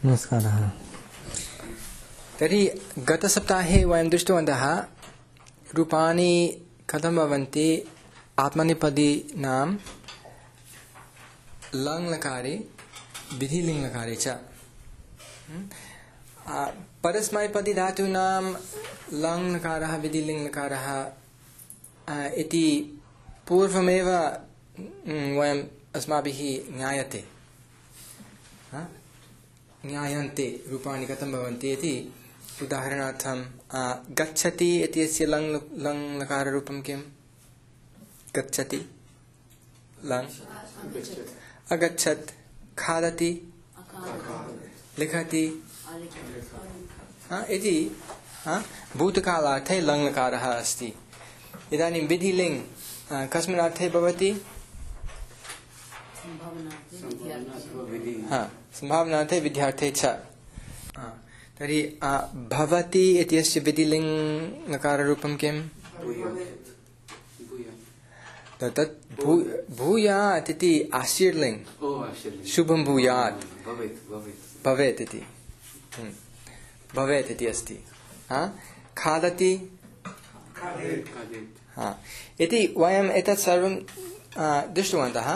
नमस्कारः। तर्हि गतसप्ताहे वयं दृष्टवन्तः रूपाणि कथं भवन्ति आत्मनेपदीनां लङ्लकारे विधिलिङ्लकारे च। परस्मैपदी धातूनां लङ्लकारः विधिलिङ्लकारः इति पूर्वमेव वयम् अस्माभिः ज्ञायन्ते रूपाणि कथं भवन्ति इति। उदाहरणार्थं गच्छति इत्यस्य लङ्लकाररूपं किम्? गच्छति लङ् अगच्छत्, खादति लिखति इति भूतकालार्थे लङ्लकारः अस्ति। इदानीं विधिलिङ् कस्मिन् अर्थे भवति? सम्भावनार्थे विद्यार्थे च। तर्हि भवति इत्यस्य विधिलिङ्गकाररूपं किम्? तत् भूयात् इति आशीर्लिङ्, शुभं भूयात् भवेत् इति भवेत् इति अस्ति। खादति इति वयम् एतत् सर्वं दृष्टवन्तः।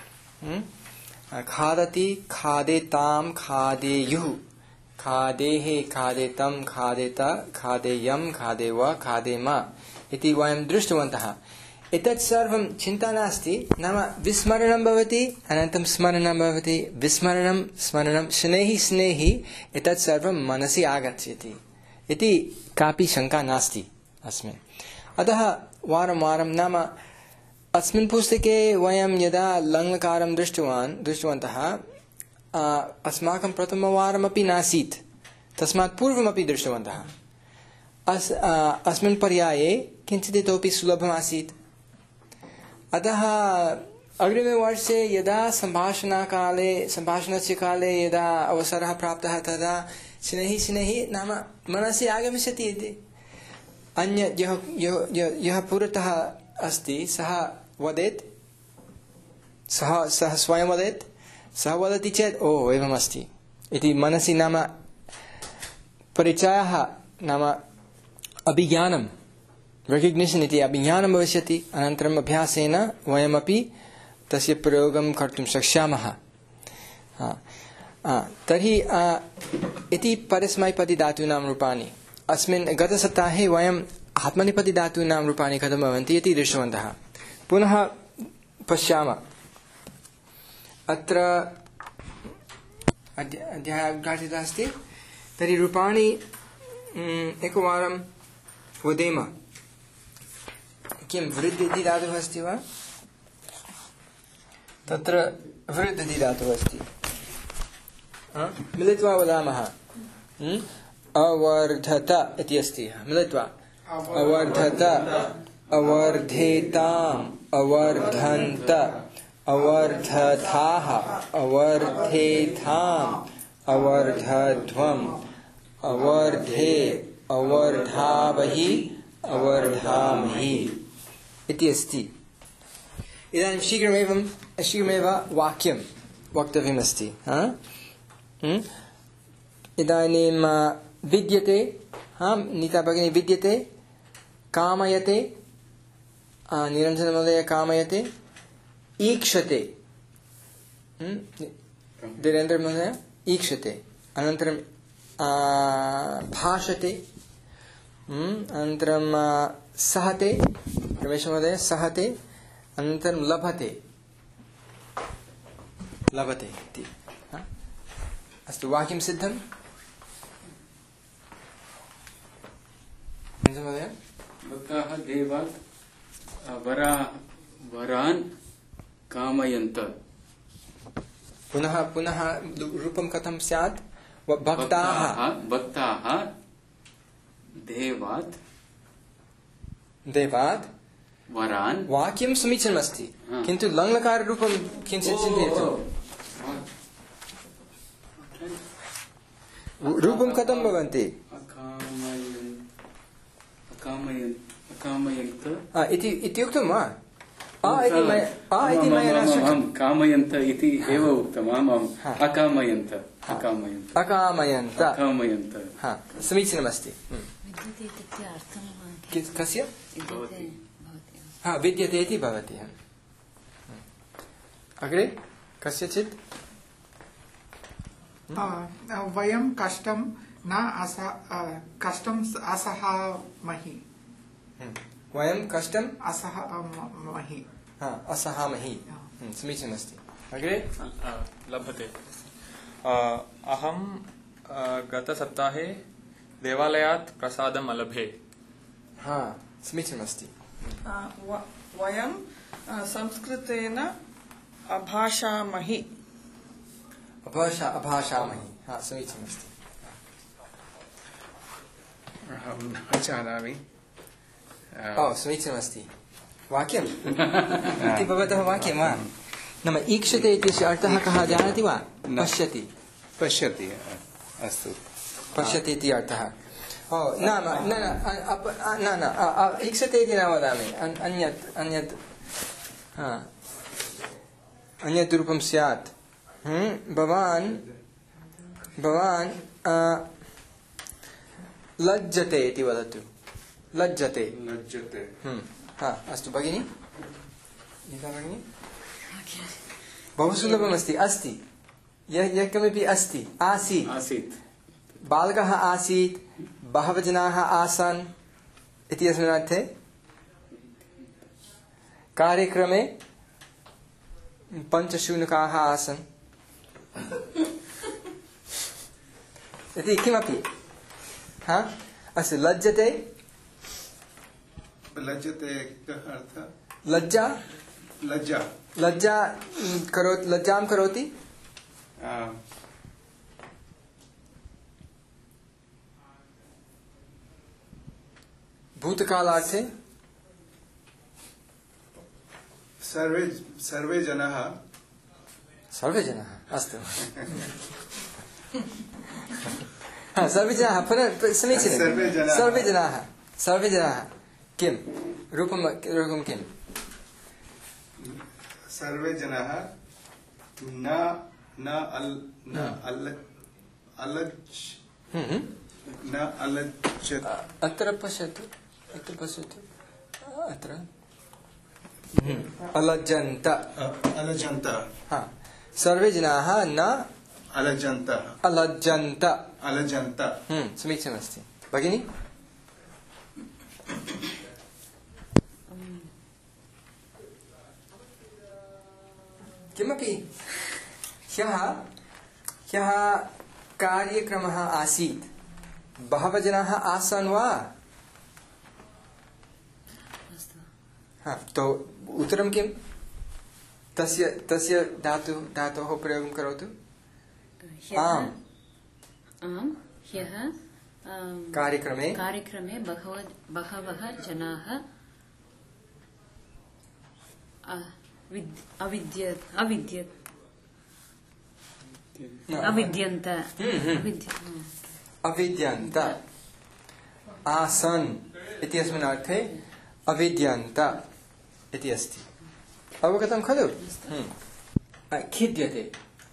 खादति, खादेतां, खादेयुः, खादेः, खादेतं, खादेत, खादेयं, खादेव, खादेम इति वयं दृष्टवन्तः। एतत् सर्वं चिन्ता नास्ति, नाम विस्मरणं भवति, अनन्तरं स्मरणं भवति, विस्मरणं स्मरणं, शनैः शनैः एतत् सर्वं मनसि आगच्छति इति कापि शङ्का नास्ति अस्मिन्। अतः वारं वारं, नाम अस्मिन् पुस्तके वयं यदा लङ्लकारं दृष्टवन्तः, अस्माकं प्रथमवारमपि नासीत्, तस्मात् पूर्वमपि दृष्टवन्तः। अस्मिन् पर्याये किञ्चित् इतोपि सुलभमासीत्। अतः अग्रिमे वर्षे यदा सम्भाषणस्य काले यदा अवसरः प्राप्तः, तदा शनैः शनैः नाम मनसि आगमिष्यति इति। अन्य यः पुरतः अस्ति सः वदेत्, सः स्वयं वदेत्, सः वदति चेत् ओ एवमस्ति इति मनसि नाम परिचयः, नाम अभिज्ञानं, रेकग्निशन् इति अभिज्ञानं भविष्यति। अनन्तरम् अभ्यासेन वयमपि तस्य प्रयोगं कर्तुं शक्ष्यामः। तर्हि इति परस्मैपदी धातूनां रूपाणि। अस्मिन् गतसप्ताहे वयम् आत्मनेपदी धातूनां रूपाणि कथं भवन्ति इति दृष्टवन्तः। पुनः पश्यामः। अत्र अध्यायः उद्घाटितः अस्ति। तर्हि रूपाणि एकवारं वदेम। किं वृद् इति धातुः अस्ति वा? तत्र वृद् इति धातुः अस्ति। मिलित्वा वदामः। अवर्धत इति अस्ति। मिलित्वा अवर्धत, अवर्धेताम्, अवर्धन्त, अवर्धथाः, अवर्धेथाम्, अवर्धध्वम्, अवर्धे, अवर्धावहि, अवर्धामहि इति अस्ति। इदानीं शीघ्रमेव वाक्यं वक्तव्यमस्ति। इदानीं विद्यते, नीता भगिनी विद्यते, कामयते, निरञ्जनमहोदय कामयते, ईक्षते, धीरेन्द्रमहोदय ईक्षते, अनन्तरं भाषते, अनन्तरं सहते, रमेशमहोदय सहते, अनन्तरं लभते इति। अस्तु, वाक्यं सिद्धम्? महोदय भक्ताः देवात् वरान् कामयन्त। पुनः रूपं कथं स्यात्? भक्ताः देवात् वरान्। वाक्यं समीचीनमस्ति, किन्तु लङ्लकाररूपं किञ्चित् चिन्तयतु। रूपं कथं भवन्ति? इति उक्तं वा? कामयन्त इति एव उक्तम्। अकामयन्त अकामयन्त अकामयन्त अकामयन्त हा समीचीनमस्ति विद्यते इत्युक्ते अर्थं कस्य भवति हा विद्यते इति भवति अग्रे कस्यचित् वयं कष्टं न असहामहि वयं कष्टम् असहामहि असहामहि समीचीनमस्ति अग्रे लभते अहं गतसप्ताहे देवालयात् प्रसादम् अलभे हा समीचीनमस्ति वयं संस्कृतेन अभाषामहि अभाषामहि हा समीचीनमस्ति अहं न जानामि समीचीनमस्ति वाक्यम् इति भवतः वाक्यं वा नाम ईक्षते इत्यस्य अर्थः कः जानाति वा पश्यति पश्यति अस्तु पश्यति इति अर्थः नाम न ईक्षते इति न वदामि अन्यत् अन्यत् रूपं स्यात् भवान् लज्जते इति वदतु लज्जते अस्तु भगिनी गीता भगिनी बहु सुलभमस्ति अस्ति यः किमपि अस्ति आसीत् बालकः आसीत् बहवः जनाः आसन् इति अस्मिन् अर्थे कार्यक्रमे 5 शुनकाः आसन् इति किमपि अस्तु लज्जते लज्जां करोति भूतकालार्थे सर्वे जनाः अस्तु सर्वे जनाः पुनः समीचीनं सर्वे जनाः किं रूपं किं सर्वे जनाः अत्र पश्यतु अत्र अलज्जन्त सर्वे जनाः न अलज्जन्त समीचीनमस्ति भगिनी किमपि ह्यः कार्यक्रमः आसीत् बहवः जनाः आसन् वा तो उत्तरं किं तस्य धातोः प्रयोगं करोतु आम् ह्यः कार्यक्रमे बहवः जनाः अविद्यन्त आसन् इति अस्मिन् अर्थे अविद्यन्त इति अस्ति अवगतं खलु खिद्यते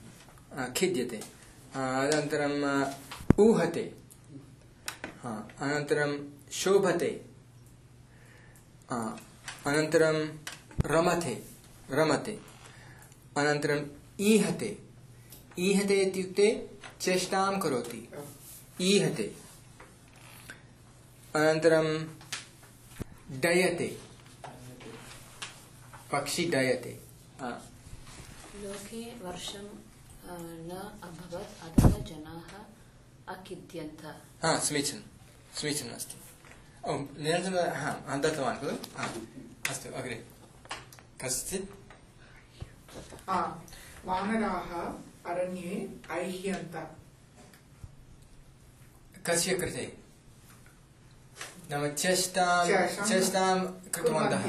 अनन्तरम् ऊहते अनन्तरं शोभते अनन्तरं रमते अनन्तरम् ईहते इत्युक्ते चेष्टां करोति ईहते अनन्तरं डयते पक्षी डयते लोके वर्षं न अभवत् अतः जनाः अखिद्यन्त समीचीनम् अस्ति निरञ्जन दत्तवान् खलु अस्तु अग्रे कश्चित् वानराः अरण्ये ऐह्यन्त कस्य कृते नाम चेष्टां कृतवन्तः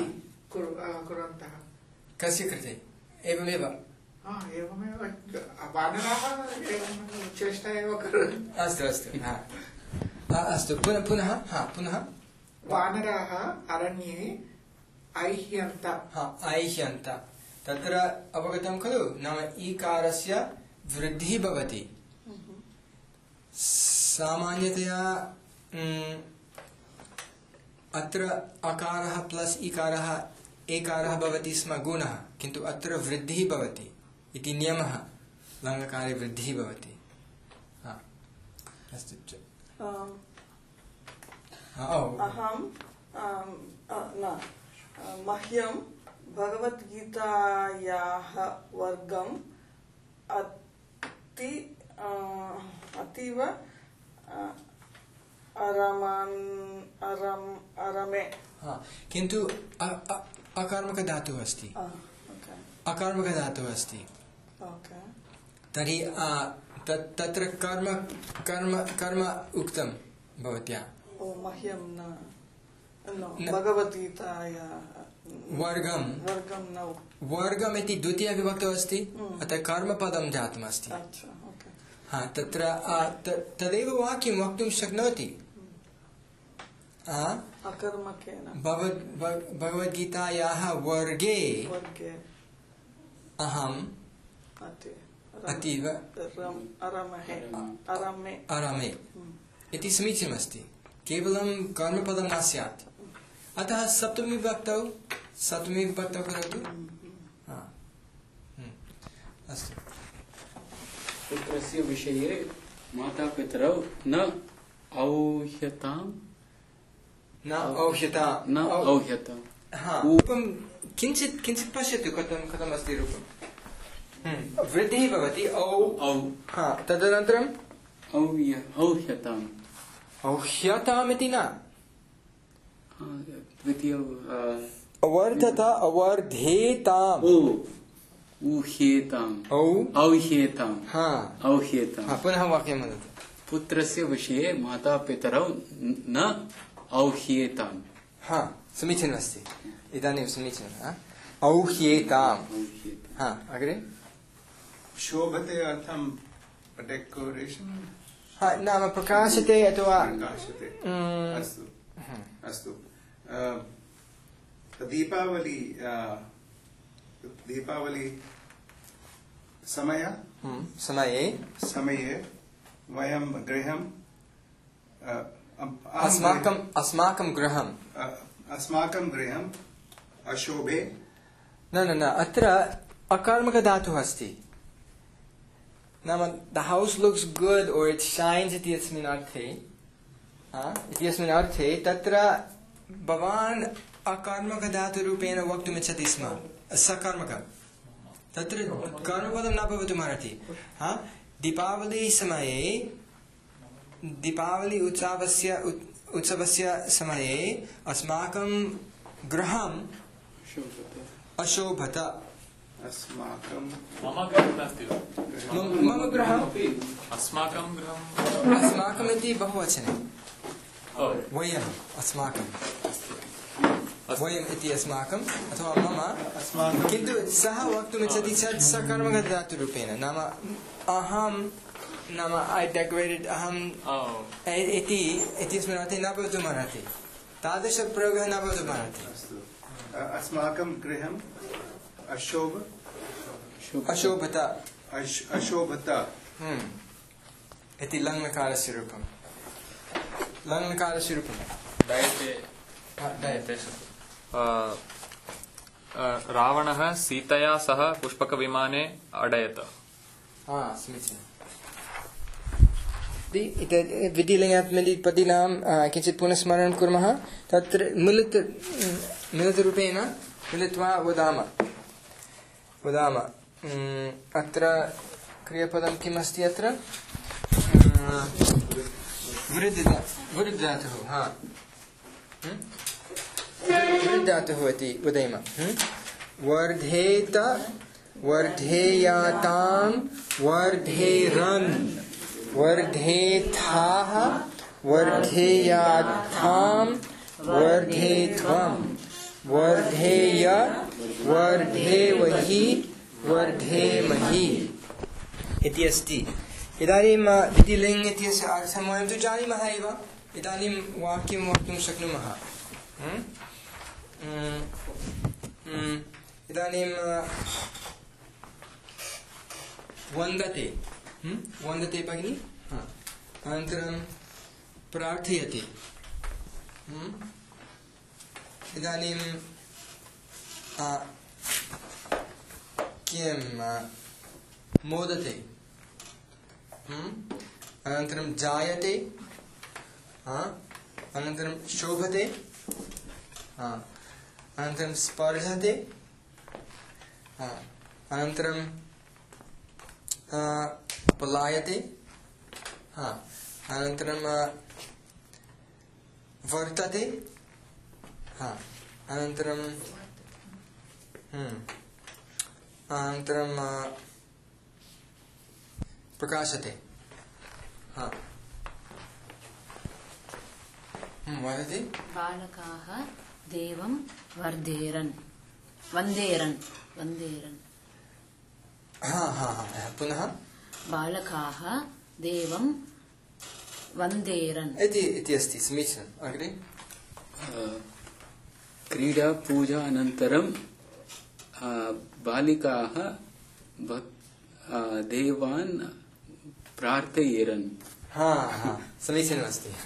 कस्य कृते एवमेव वानराः चेष्टा एव करोति अस्तु पुनः वानराः अरण्ये ऐह्यन्त तत्र अवगतं खलु नाम ईकारस्य वृद्धिः भवति सामान्यतया अत्र अकारः प्लस इकारः एकारः भवति स्म गुणः, किन्तु अत्र वृद्धिः भवति इति नियमः। लङ्लकारे वृद्धिः भवति। अस्तु च अहं मह्यं भगवद्गीतायाः वर्गम् अतीव अरमे। किन्तु अकर्मकधातुः अस्ति। अकर्मकधातुः अस्ति। तर्हि तत्र कर्म कर्म कर्म उक्तं भवत्या। मह्यं न भगवद्गीतायाः वर्गम् इति द्वितीया विभक्तौ अस्ति, अतः कर्मपदं जातमस्ति। तत्र तदेव वाक्यं वक्तुं शक्नोति। भगवद्गीतायाः वर्गे अहम् अतीव अरमे इति समीचीनमस्ति। केवलं कर्मपदं न स्यात्। अतः सप्तमी विभक्तौ करोतु। अस्तु। पुत्रस्य विषये मातापितरौ न औह्यताम्। रूपं किञ्चित् पश्यतु कथम् अस्ति रूपम्। वृद्धिः भवति औ। तदनन्तरम् औह्यताम्। औह्यताम् इति न। द्वितीय अवर्धत अवर्धेताम्। औह्येताम्। पुनः वाक्यं वदतु। पुत्रस्य विषये मातापितरौ न औह्येताम्। समीचीनमस्ति। इदानीं समीचीनं। औह्येताम्। अग्रे शोभते अर्थं डेकोरेशन्। नाम प्रकाशते अथवा प्रकाशते। अस्तु। दीपावली समये वयं गृहं अस्माकं गृहं अशोभे। न अत्र अकर्मकधातुः अस्ति। नाम द हाउस लुक्स गुड और इट शाइन्स इत्यस्मिन् अर्थे तत्र भवान् अकर्मकधातुरूपेण वक्तुमिच्छति स्म। सकर्मक तत्र कर्मपदं न भवितुमर्हति। दीपावली समये दीपावली उत्सवस्य समये अस्माकं गृहम् अशोभत। मम गृहं नास्ति वा? मम गृहम् अस्माकं गृहम्। अस्माकम् इति बहुवचने। वयम् अस्माकं। वयम् इति अस्माकम् अथवा मम अस्माकं। किन्तु सः वक्तुमिच्छति चेत् सकर्मकधातुरूपेण। नाम अहं नाम ऐ डेकोरेटेड् अहम् इत्यस्मिन् अर्थे न भवितुमर्हति। तादृशप्रयोगः न भवितुमर्हति। अस्माकं गृहम् अशोभत इति लङ्लकारस्य रूपम्। रावणः सीतया सह पुष्पकविमाने अडयत। समीचीनम्। विधिलिङ्गात् मिलिपदीनां किञ्चित् पुनः स्मरणं कुर्मः। तत्र मिलितरूपेण मिलित्वा वदामः। अत्र क्रियापदं किम् अस्ति? अत्र वृद्धातुः। वृद्धातुः इति वदेम। वर्धेत वर्धेयातां वर्धेरन् वर्धेथाः वर्धेयाथां वर्धेध्वं वर्धेय वर्धेवहि वर्धेमहि इति अस्ति। इदानीं विधिलिङ्ग् इत्यस्य अर्थं वयं तु जानीमः एव। इदानीं वाक्यं वक्तुं शक्नुमः। इदानीं वन्दते। वन्दते भगिनी। अनन्तरं प्रार्थयति। इदानीं किं मोदते, अनन्तरं जायते, अनन्तरं शोभते, अनन्तरं स्पर्शते, अनन्तरं पलायते, अनन्तरं वर्तते, अनन्तरं प्रकाशते, वदति। बालकाः देवं वन्देरन्। पुनः बालकाः देवं वन्देरन् इति अस्ति। समीचीनम्। अग्रे क्रीडा पूजा अनन्तरं बालिकाः देवान् प्रार्थयेरन्। समीचीनमस्ति।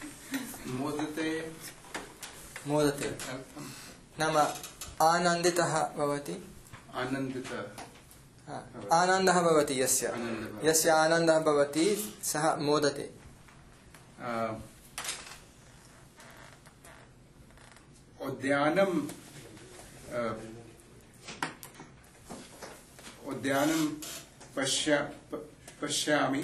मोदते नाम आनन्दितः भवति। आनन्दः भवति यस्य आनन्दः भवति सः मोदते। उद्यानं पश्यामि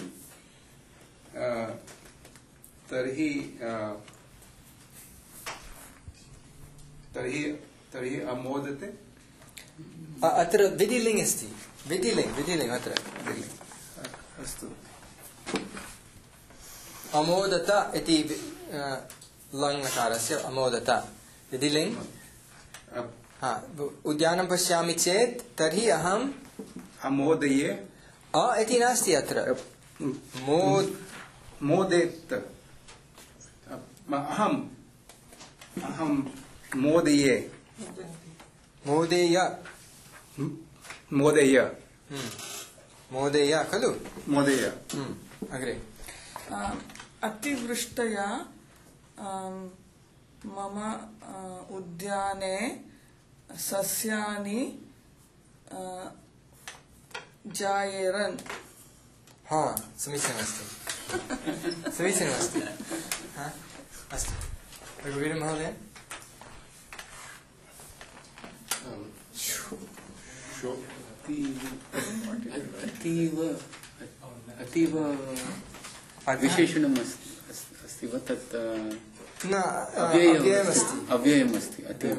तर्हि अमोदते। अत्र विधिलिङ्ग् अस्ति। विधिलिङ्ग् अत्र अस्तु। अमोदत इति लङ्लकारस्य अमोदत विधिलिङ्ग्। उद्यानं पश्यामि चेत् तर्हि अहम् अमोदये इति नास्ति अत्र। मोदेत अहं मोदये मोदेय खलु। मोदेय। अग्रे अतिवृष्टया मम उद्याने सस्यानि जायेरन्। समीचीनमस्ति। अस्तु। रघुवीर महोदय। अतीव विशेषणम् अस्ति वा तत्? न, अव्ययमस्ति। अतीव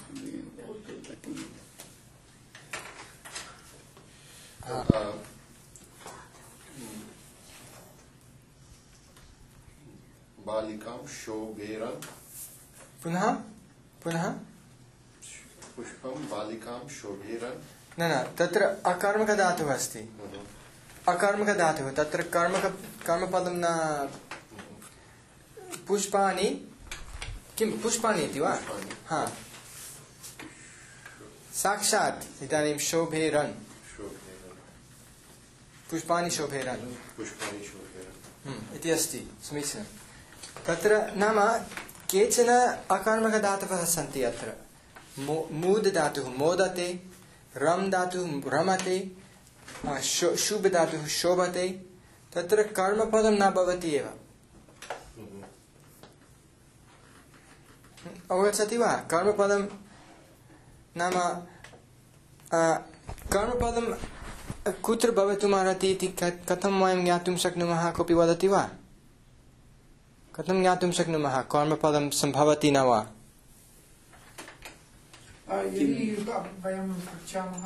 बालिकां शोभेरन्। पुनः पुष्पं बालिकां शोभेरन्। न तत्र अकर्मकधातुः अस्ति। अकर्मकधातुः तत्र कर्मपदं न। पुष्पाणि किं पुष्पाणि इति वा? साक्षात् इदानीं शोभेरन्। पुष्पाणि शोभेरन् इति अस्ति। समीचीनं। तत्र नाम केचन अकर्मकधातवः सन्ति अत्र। मूद् धातुः मोदते, रम् धातुः रमते, शुभ धातुः शोभते। तत्र कर्मपदं न भवति एव। अवगच्छति वा? कर्मपदं नाम कर्मपदं कुत्र भवितुमर्हति इति कथं वयं ज्ञातुं शक्नुमः? कोऽपि वदति वा? कथं ज्ञातुं शक्नुमः कर्मपदं सम्भवति न वा? यदि वयं पृच्छामः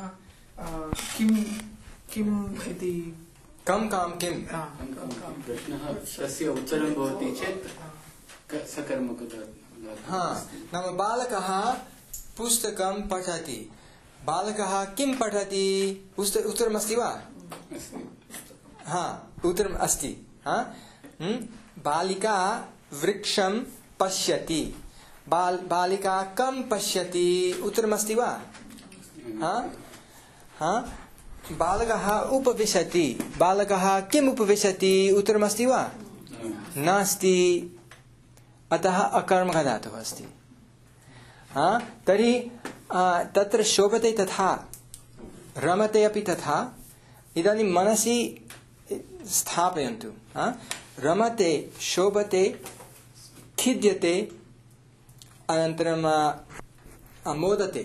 किम् इति कं किं प्रश्नः तस्य उत्तरं भवति चेत् सकर्मकधातुः। नाम बालकः पुस्तकं पठति। बालकः किं पठति? उत्तरमस्ति वा? उत्तरम् अस्ति। बालिका वृक्षं पश्यति। बालिका कं पश्यति? उत्तरमस्ति वा? बालकः उपविशति। बालकः किम् उपविशति? उत्तरमस्ति वा? नास्ति, अतः अकर्मकधातुः अस्ति। तर्हि तत्र शोभते तथा, रमते अपि तथा। इदानीं मनसि स्थापयन्तु। रमते, शोभते, खिद्यते, अनन्तरं मोदते।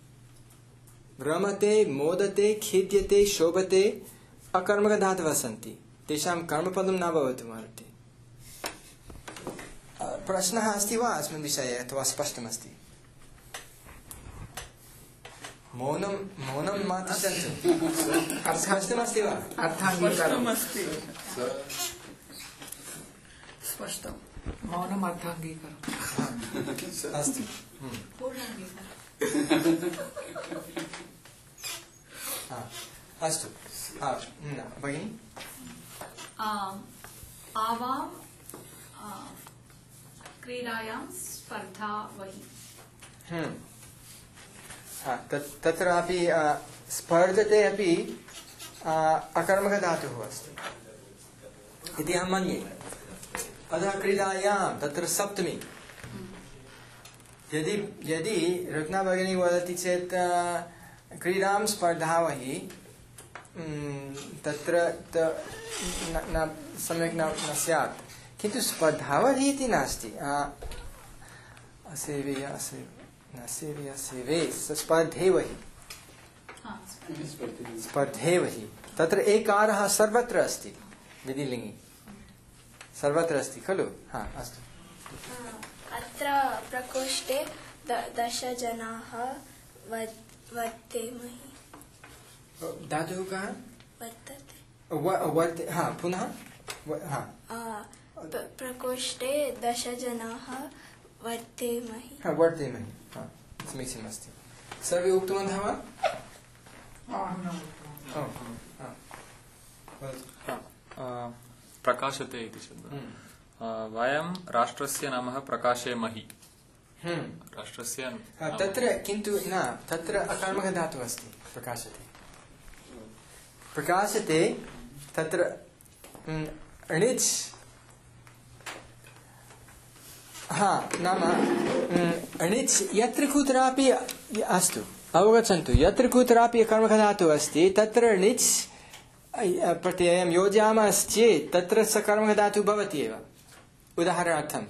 रमते, मोदते, खिद्यते, शोभते अकर्मकधातवः सन्ति। तेषां कर्मपदं न भवतु महर्षि। प्रश्नः अस्ति वा अस्मिन् विषये अथवा स्पष्टमस्ति? मौनं मा तिष्ठन्तु। स्पष्टमस्ति वा? स्पष्टमस्ति। स्पष्टं। मौनम् अर्थाङ्गीकरणम्। अस्तु। अस्तु। भगिनि? आवां क्रीडायां स्पर्धा वहि। तत्रापि स्पर्धते अपि अकर्मकधातुः अस्ति इति अहं मन्ये। अतः क्रीडायां तत्र सप्तमी। यदि रत्ना भगिनी वदति चेत् क्रीडां स्पर्धा वहि, तत्र सम्यक् न स्यात्। किन्तु स्पर्धावधि इति नास्ति। स्पर्धेवहि, स्पर्धेवहि। तत्र एकारः सर्वत्र अस्ति, विधिलिङ्गि सर्वत्र अस्ति खलु? अस्तु। अत्र प्रकोष्ठे 10 जनाः वर्तेमहि। धातुः कः? वर्तते। पुनः प्रकोष्ठे 10 जनाः वर्तेमहि। वर्तेमहि। समीचीनमस्ति। सर्वे उक्तवन्तः वा? प्रकाशते इति शब्दः। वयं राष्ट्रस्य नामः प्रकाशेमहि। राष्ट्रस्य तत्र किन्तु न, तत्र अकर्मकधातुः अस्ति। प्रकाशते, प्रकाशते तत्र णिच् नाम णिच् यत्र कुत्रापि अस्तु, अवगच्छन्तु। यत्र कुत्रापि कर्मकधातुः अस्ति तत्र णिच् प्रत्ययं योजयामश्चेत् तत्र स कर्मकधातुः भवति एव। उदाहरणार्थं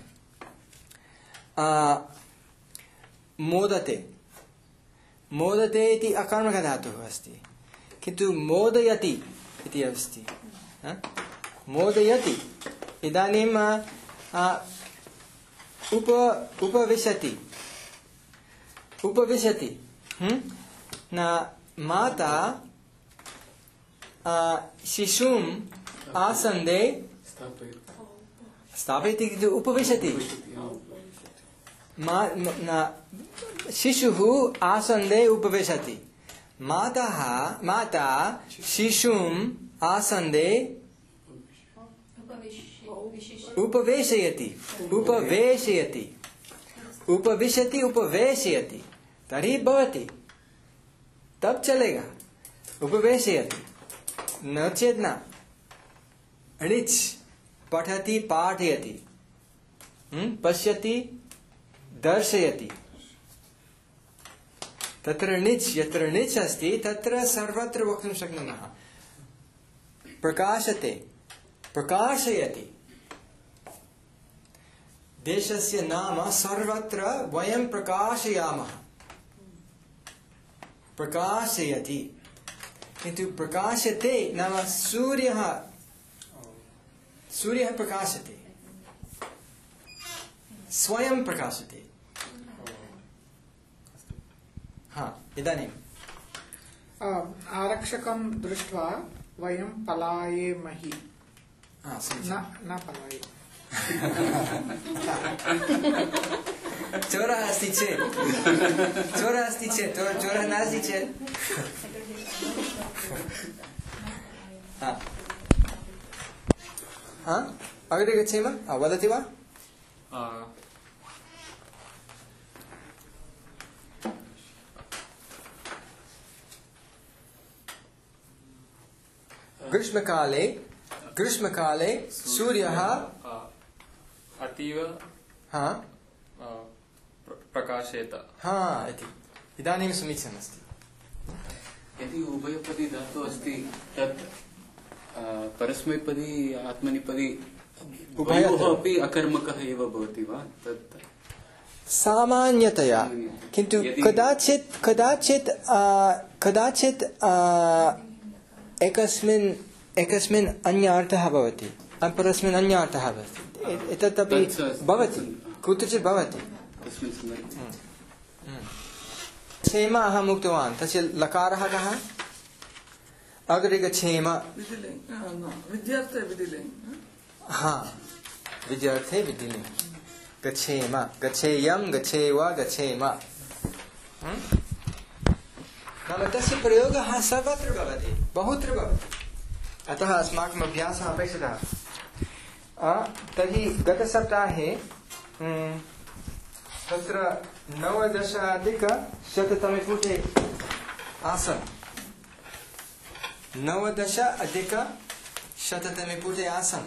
मोदते, मोदते इति अकर्मकधातुः अस्ति, किन्तु मोदयति इति अस्ति। मोदयति इदानीं उपविशति, उपविशति न माता शिशुम् आसन्दे स्थापयति, उपविशति। शिशुः आसन्दे उपविशति। माता शिशुम् आसन्दे उपवेशयति, उपवेशयति, उपविशति, उपवेशयति। तर्हि भवति, तब चलेगा। उपवेशयति, न चेत् न। णिच् पठति, पाठयति, पश्यति, दर्शयति। तत्र णिच्, यत्र णिच् अस्ति तत्र सर्वत्र वक्तुं शक्नुमः। प्रकाशते, प्रकाशयति। देशस्य नाम सर्वत्र वयं प्रकाशयामः। प्रकाशयति, किन्तु प्रकाशते नाम सूर्यः, सूर्यः प्रकाशते, स्वयं प्रकाशते। इदानीं आरक्षकं दृष्ट्वा वयं पलायेमहि। न पलाये। चोरः अस्ति चेत्, चोरः अस्ति चेत्, चोरः नास्ति चेत् अग्रे गच्छेम। वदति वा? ग्रीष्मकाले, ग्रीष्मकाले सूर्यः अतीव प्रकाशेत इति इदानीं समीचीनमस्ति। यदि उभयपदी धातुः अस्ति तत् परस्मैपदी आत्मनेपदी उभयोः अपि अकर्मकः एव भवति वा? तत् सामान्यतया, किन्तु कदाचित् एकस्मिन् अन्यार्थः भवति, परस्मिन् अन्यार्थः भवति, एतदपि भवति, कुत्रचित् भवति। क्षेम अहम् उक्तवान्, तस्य लकारः कः? अग्रिगच्छेम, विद्यार्थे विधिलिङ्ग्। विद्यार्थे विधिलिङ्ग्। गच्छेम, गच्छेयं, गच्छेव, गच्छेम। नाम तस्य प्रयोगः सर्वत्र भवति, बहुत्र भवति। अतः अस्माकम् अभ्यासः अपेक्षितः। तर्हि गतसप्ताहे तत्र 9-अधिक-100तमे पुटे आसन्। 9-अधिक-100तमे पुटे आसन्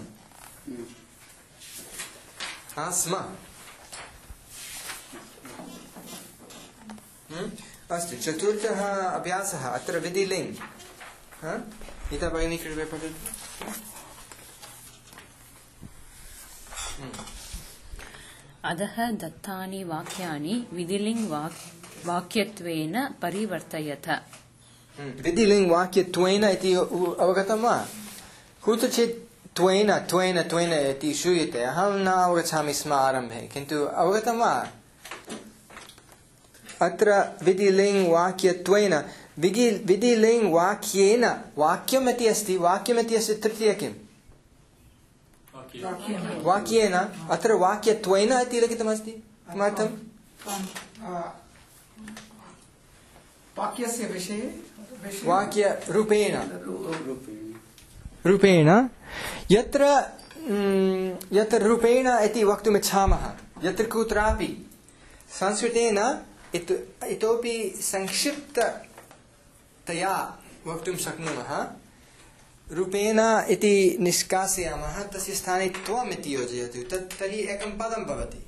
स्म। अस्तु, चतुर्थः अभ्यासः अत्र विधिलिङ्ग्। गीता भगिनी कृपया पठतु। अधः दत्तानि वाक्यानि विधिलिङ्ग् वाक्यत्वेन परिवर्तयत। विधिलिङ्ग् वाक्यत्वेन इति अवगतं वा? कुत्रचित् त्वेन त्वेन त्वेन इति श्रूयते, अहं न अवगच्छामि स्म आरम्भे, किन्तु अवगतं वा? अत्र विधिलिङ्ग् वाक्यत्वेन, विधिलिङ्ग् वाक्येन, वाक्यमिति अस्ति, वाक्यमिति अस्ति तृतीय किम्? वाक्येन। अत्र वाक्यत्वेन इति लिखितमस्ति, किमर्थम्? वाक्यस्य विषये वाक्यरूपेण, रूपेण, यत्र रूपेण इति वक्तुमिच्छामः, यत्र कुत्रापि संस्कृतेन इतोपि संक्षिप्ततया वक्तुं शक्नुमः। रूपेण इति निष्कासयामः, तस्य स्थाने त्वम् इति योजयतु, तर्हि एकं पदं भवति।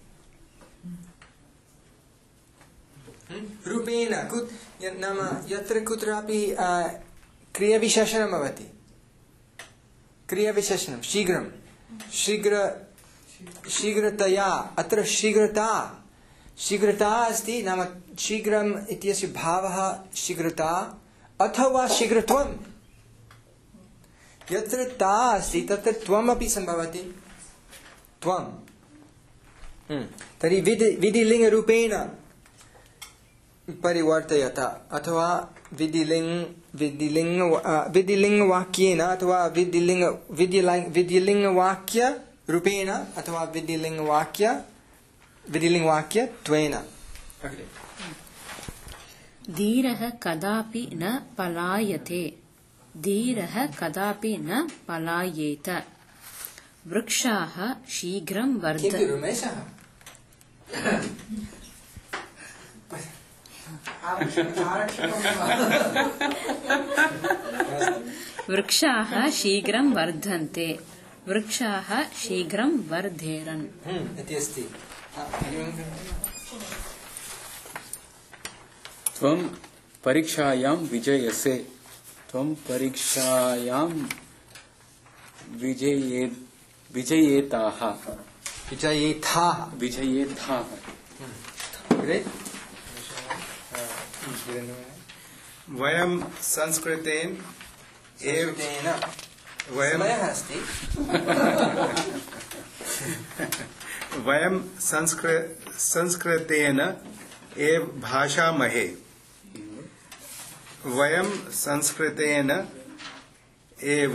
रूपेण नाम यत्र कुत्रापि क्रियाविशेषणं भवति, क्रियाविशेषणं शीघ्रं, शीघ्रतया, अत्र शीघ्रता अस्ति, नाम शीघ्रम् इत्यस्य भावः शीघ्रता अथवा शीघ्रत्वम्। यत्र ता अस्ति तत्र त्वमपि सम्भवति, त्वम्। तर्हि विधिलिङ्गरूपेण परिवर्तयत, अथवा विधिलिङ्गवाक्येन, अथवा विधिलिङ्गवाक्यरूपेण, अथवा विधिलिङ्गवाक्यत्वेन। धीरः कदापि न पलायते, धीरः कदापि न पलायेत। वृक्षाः शीघ्रं वर्धन्ते। वृक्षाः शीघ्रं वर्धन्ते, वृक्षाः शीघ्रं वर्धेरन् इति अस्ति। त्वं परीक्षायां विजयसे, त्वं परीक्षायां विजयेताः। वयं संस्कृतेन वयं संस्कृतेन एव भाषामहे, वयं संस्कृतेन एव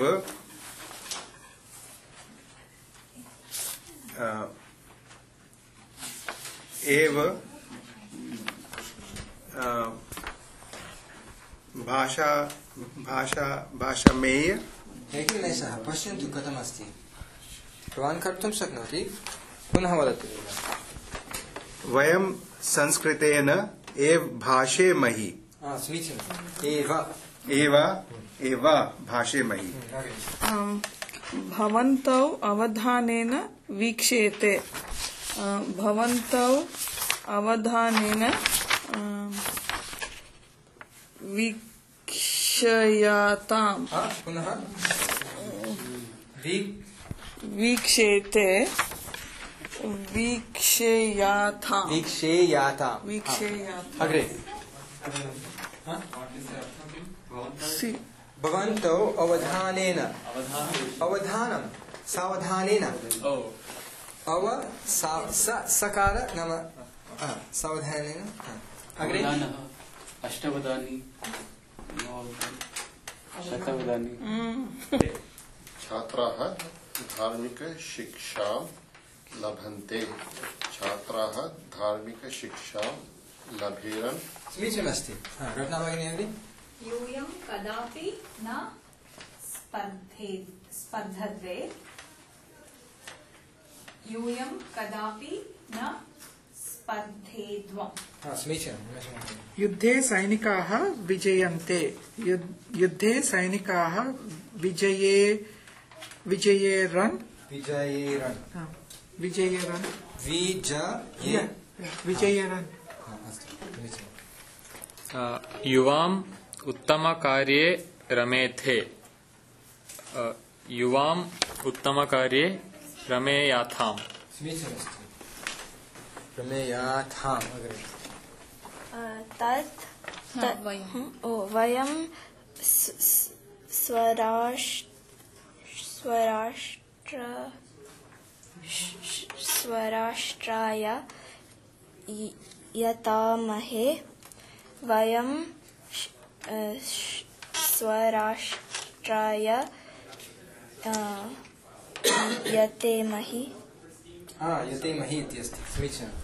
भाषामेय। एकनिमेषः, पश्यन्तु कथमस्ति। भवान् कर्तुं शक्नोति, पुनः वदतु। वयं संस्कृतेन एव भाषेमहि, समीचीनम्, एव भाषेमहि। भवन्तौ अवधानेन वीक्षेते भवन्तौ अवधानेन वीक्षयाताम् पुनः वीक्षेते वीक्षेयाताम् अग्रे भवन्तौ अवधानेन अवधानं सावधानेन सकार नाम सावधानेन अग्रे अष्टवधानी शतवधानी छात्राः धार्मिकशिक्षां लभन्ते छात्राः धार्मिकशिक्षां लभेरन् समीचीनमस्ति रत्नाभगिनी अग्रे यूयं कदापि न स्पर्धते यूयं कदापि न स्पर्धेद्वम् समीचीनं युद्धे सैनिकाः विजयन्ते युद्धे सैनिकाः विजयेरन् युवाम् उत्तमकार्ये रमेथे युवाम् उत्तमकार्ये रमेयाथाम् वयं स्वराष्ट्राय यतामहे वयं स्वराष्ट्राय यतेमहि यतेमहि इति अस्ति समीचीनम्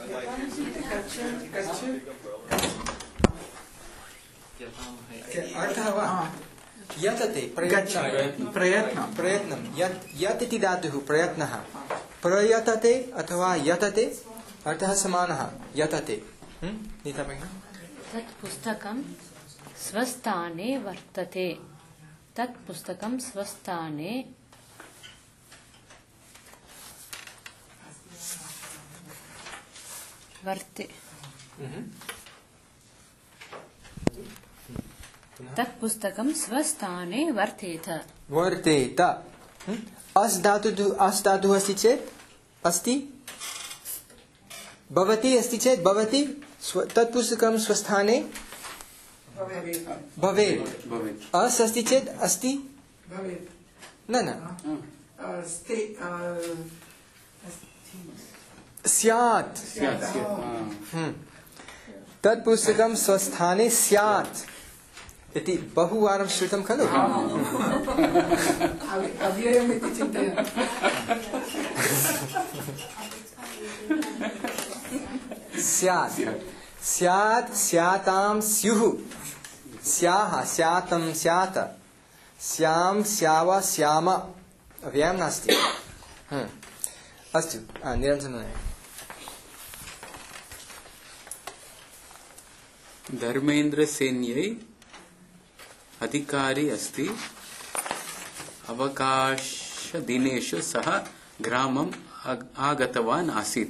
अर्थः वा यतते प्रयत्नं यत् इति धातुः प्रयत्नः प्रयतते अथवा यतते अर्थः समानः यतते नीता भगिनी तत् पुस्तकं स्वस्थाने वर्तते तत् पुस्तकं स्वस्थाने तत् पुस्तकं स्वस्थाने वर्तेत अस् धातुः अस्ति चेत् अस्ति भवति अस्ति चेत् भवति तत् पुस्तकं स्वस्थाने भवेत् अस् अस्ति चेत् अस्ति न स्यात् तत् पुस्तकं स्वस्थाने स्यात् इति बहुवारं श्रुतं खलु अव्ययमिति चिन्तयामि स्यात् स्यात् स्यातां स्युः स्याः स्यातं स्यात् स्यां स्याव स्याम अव्ययं नास्ति अस्तु निरञ्जनमहोदय धर्मेन्द्रसेन्यै अधिकारी अस्ति अवकाशदिनेषु सः ग्रामम् आगतवान् आसीत्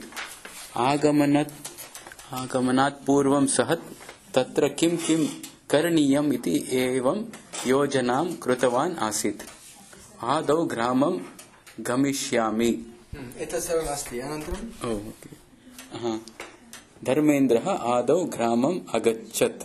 आगमनात् पूर्वं सः तत्र किं करणीयम् इति एवं योजनां कृतवान् आसीत् आदौ ग्रामं गमिष्यामि एतत् सर्वम् अस्ति अनन्तरं धर्मेन्द्रः आदौ ग्रामम् अगच्छत्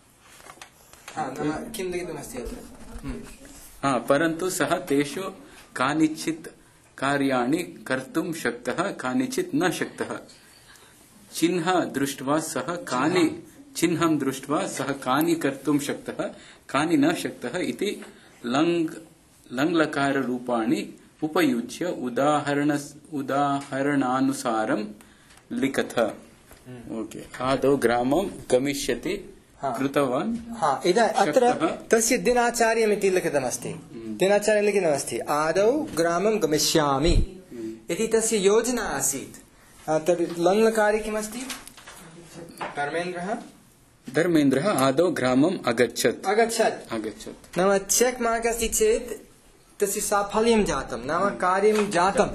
किं लिखितमस्ति अत्र परन्तु सः तेषु कानिचित् कार्याणि कर्तुं शक्तः कानिचित् न शक्तः चिह्नं दृष्ट्वा सः कानि कर्तुं शक्तः कानि न शक्तः इति लङ्लकाररूपाणि उपयुज्य उदाहरणानुसारं लिखत आदौ ग्रामं गमिष्यति कृतवान् अत्र तस्य दिनाचार्यमिति लिखितमस्ति आदौ ग्रामं गमिष्यामि इति तस्य योजना आसीत् तद् लङ्लकारे किमस्ति धर्मेन्द्रः आदौ ग्रामम् अगच्छत् नाम चेक् मार्क् अस्ति चेत् तस्य साफल्यं जातं नाम कार्यं जातं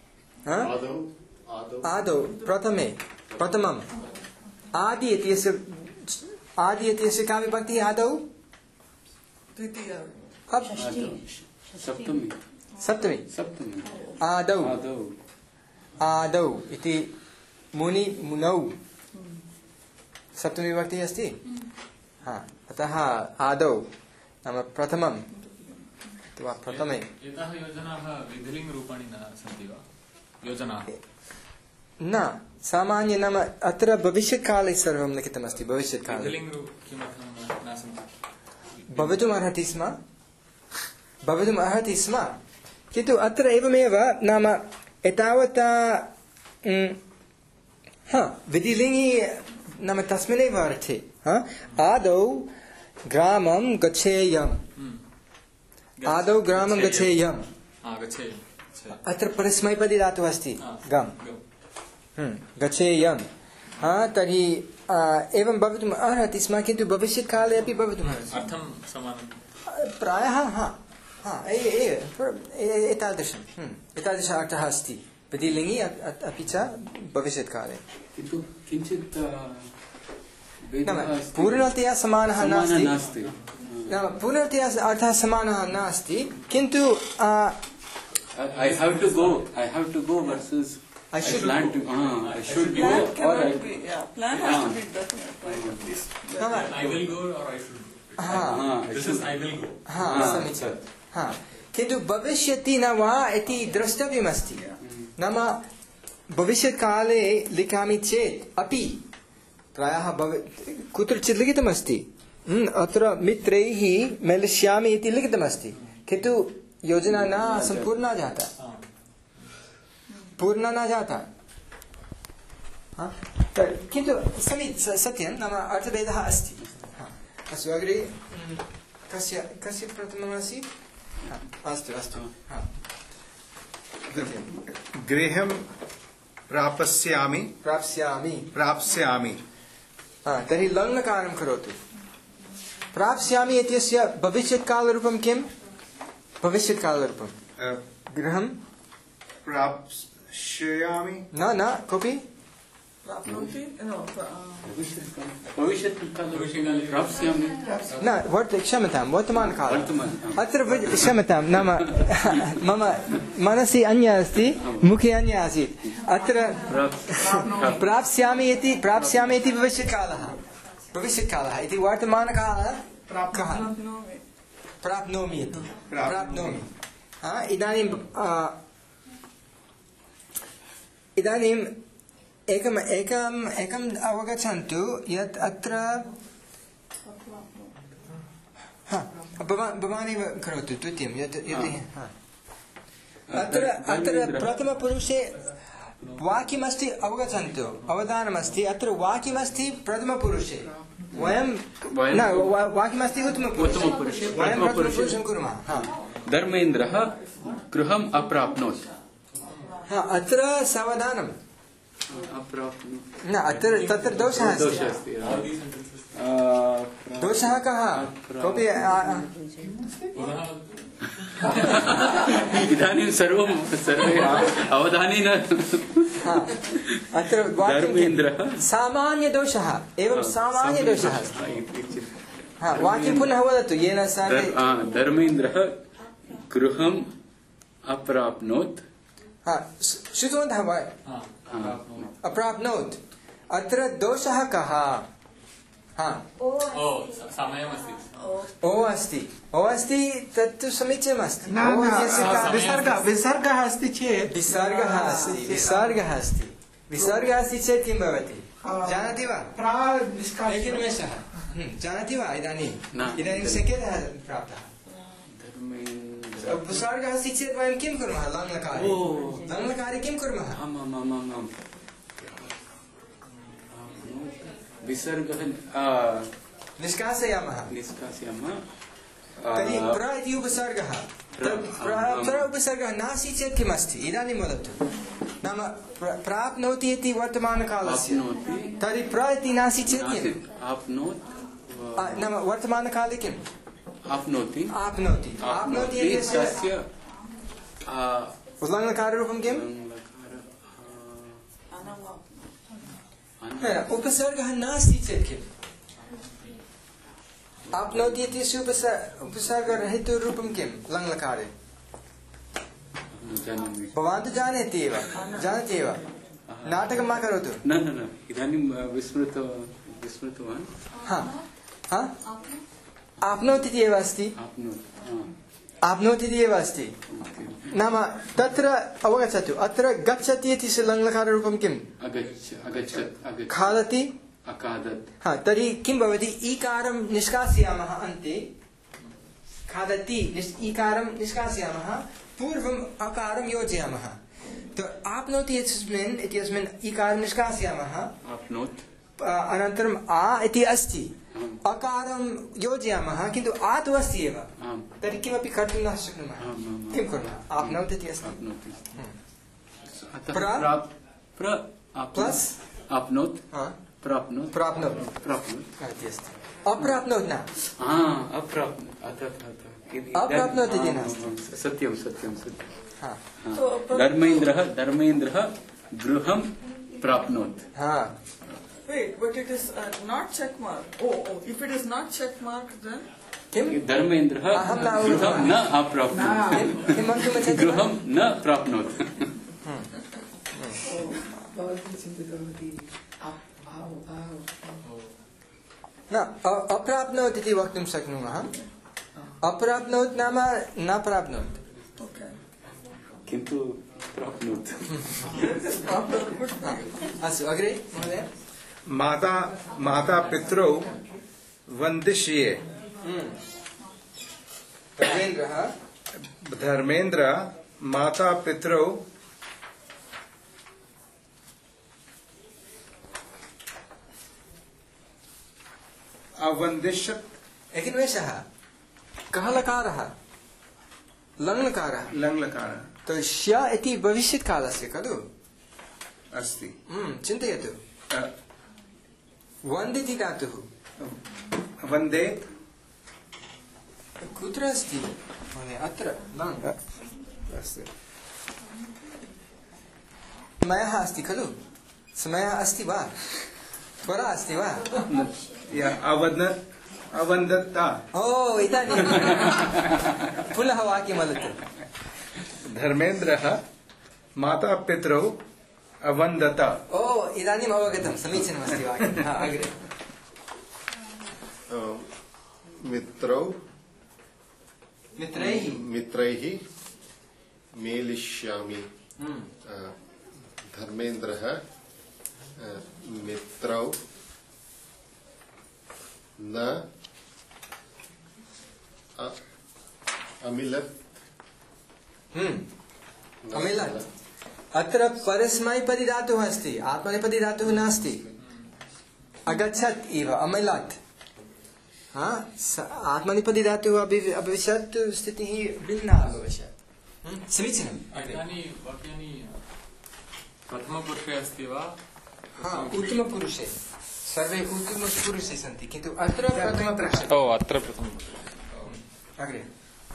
आदौ प्रथमम् आदि इत्यस्य का विभक्तिः आदौ सप्तमी आदौ इति मुनौ सप्तमी विभक्तिः अस्ति अतः आदौ नाम प्रथमम् अथवा प्रथमे एताः योजनाः विधिलिङ्गरूपाणि न सन्ति वा योजनाः न सामान्य नाम अत्र भविष्यत्काले सर्वं लिखितमस्ति भविष्यत्काले भवितुम् अर्हति स्म किन्तु अत्र एवमेव नाम एतावता विधिलिङ्गि नाम तस्मिन्नेव अर्थे आदौ ग्रामं गच्छेयम् अत्र परस्मैपदी धातुः अस्ति गम् गच्छेयम् तर्हि एवं भवितुम् अर्हति स्म किन्तु भविष्यत्काले अपि भवितुम् अर्हति प्रायः एतादृश अर्थः अस्ति विधिलिङ्गि अपि च भविष्यत्काले किञ्चित् पूर्णतया समानः नास्ति पूर्णतया अर्थः समानः नास्ति किन्तु I have to go versus I should plan to I should go or plan has to be definite. I will go or I should this is I will go समीचीनं किन्तु भविष्यति न वा इति द्रष्टव्यमस्ति नाम भविष्यत्काले लिखामि चेत् अपि प्रायः कुत्रचित् लिखितमस्ति अत्र मित्रैः मेलिष्यामि इति लिखितमस्ति किन्तु योजना न सम्पूर्णा जाता किन्तु सत्यं नाम अर्थभेदः अस्ति अस्तु अग्रे कस्य प्रथममासीत् अस्तु गृहं प्राप्स्यामि तर्हि लङ्लकारं करोतु प्राप्स्यामि इत्यस्य भविष्यत्कालरूपं किं भविष्यत्कालरूपं गृहं प्राप्स्यामि न कोऽपि न क्षम्यतां वर्तमानकाले अत्र क्षम्यतां नाम मम मनसि अन्य अस्ति मुखे अन्य आसीत् अत्र प्राप्स्यामि इति भविष्यत्कालः इति वर्तमानकालः कः प्राप्नोमि इदानीम् एकम् अवगच्छन्तु यत् अत्र भवानेव करोतु द्वितीयं यत् अत्र प्रथमपुरुषे वाक्यमस्ति अवगच्छन्तु अवधानमस्ति अत्र वाक्यमस्ति प्रथमपुरुषे वयं वाक्यमस्ति उत्तमपुरुषे वयं प्रथमपुरुषं कुर्मः धर्मेन्द्रः गृहम् अप्राप्नोत् अत्र सावधानं न अत्र तत्र दोषः अस्ति दोषः कः कोऽपि इदानीं सर्वे अवधानेन अत्र धर्मेन्द्रः सामान्यदोषः एवं सामान्यदोषः वाक्यं पुनः वदतु येन सर्वे धर्मेन्द्रः गृहम् अप्राप्नोत् श्रुतवन्तः वा अप्राप्नोत् अत्र दोषः कः ओ अस्ति तत्तु समीचीनमस्ति विसर्गः अस्ति चेत् विसर्गः अस्ति चेत् किं भवति जानाति वा एकनिमेषः जानाति वा इदानीं सङ्केतः प्राप्तः विसर्गः अस्ति चेत् वयं किं कुर्मः लङ्लकारे किं कुर्मः विसर्गः निष्कासयामः तर्हि प्र इति उपसर्गः प्र उपसर्गः नास्ति चेत् किमस्ति इदानीं वदतु नाम प्राप्नोति इति वर्तमानकालस्य तर्हि प्र इति नास्ति चेत् किम् आप्नोत् नाम वर्तमानकाले किम् आपनोति इत्यस्य उल्लङ्घकाररूपं किम्? उपसर्गः नास्ति चेत् किम्? आपनोति इत्यस्य उपसर्गरहितरूपं किम् लङ्लकारे? भवान् तु जानति एव, जानाति एव। नाटकं मा करोतु। न इदानीं विस्मृतवान्। आपनोति इति एव अस्ति। आपनोति इति एव अस्ति। नाम तत्र अवगच्छतु, अत्र गच्छति इति लङ्लकाररूपं किम्? खादति, अखादत्। तर्हि किं भवति? ईकारं निष्कासयामः अन्ते, खादति ईकारं निष्कासयामः, पूर्वम् अकारं योजयामः। तो आपनोति इत्यस्मिन् ईकारं निष्कासयामः, अनन्तरम् आ इति अस्ति, अकारं योजयामः, किन्तु आ तु अस्ति एव। तर्हि किमपि कर्तुं न शक्नुमः। किं कुर्मः? आपनोति इति अस्ति। प्लस् आपनोत्, प्राप्नोत् इति अस्ति। अप्राप्नोत् न, अप्राप्नोत् इति नास्ति। सत्यं धर्मेन्द्रः गृहं प्राप्नोत्। Wait, but it is not check mark. Oh, if it is not check mark, then धर्मेन्द्रः गृहं न अप्राप्नोत्, गृहं न प्राप्नोत्। न अप्राप्नोत् इति वक्तुं शक्नुमः। अप्राप्नोत् नाम न प्राप्नोत्, किन्तु प्राप्नोत्। अस्तु, अग्रे महोदय। माता पितरौ वन्दिष्ये। धर्मेन्द्र माता पितरौ अवन्दिष्यत्। एकनिमेषः, कः लकारः? लङ्लकारः। तो श्य इति भविष्यत्कालस्य खलु अस्ति। चिन्तयतु, वन्दिति धातुः वन्देत् कुत्र अस्ति महोदय? अत्र अस्ति। समयः अस्ति खलु? समयः अस्ति वा? त्वरा अस्ति वा? अवन्दत्ता। ओ, इदानीं पुनः वाक्यं वदतु। धर्मेन्द्रः माता पितरौ अवन्दत। ओ, इदानीम् अवगतं, समीचीनमस्ति वाक्यम्। अग्रे। मित्रैः मेलिष्यामि। धर्मेन्द्रः मित्रौ न अमिलत्। अमिलत्। अत्र परस्मैपदी धातुः अस्ति, आत्मनेपदी धातुः नास्ति। अगच्छत् इव अमिलत्। आत्मनेपदी धातुः अभविष्यत्, स्थितिः भिन्ना अभविष्यत्। समीचीनम्। एतानि वाक्यानि प्रथमपुरुषे अस्ति वा? उत्तमपुरुषे, सर्वे उत्तमपुरुषे सन्ति, किन्तु अत्र प्रथमपुरुषे। ओ, अत्र प्रथमपुरुषे। अग्रे।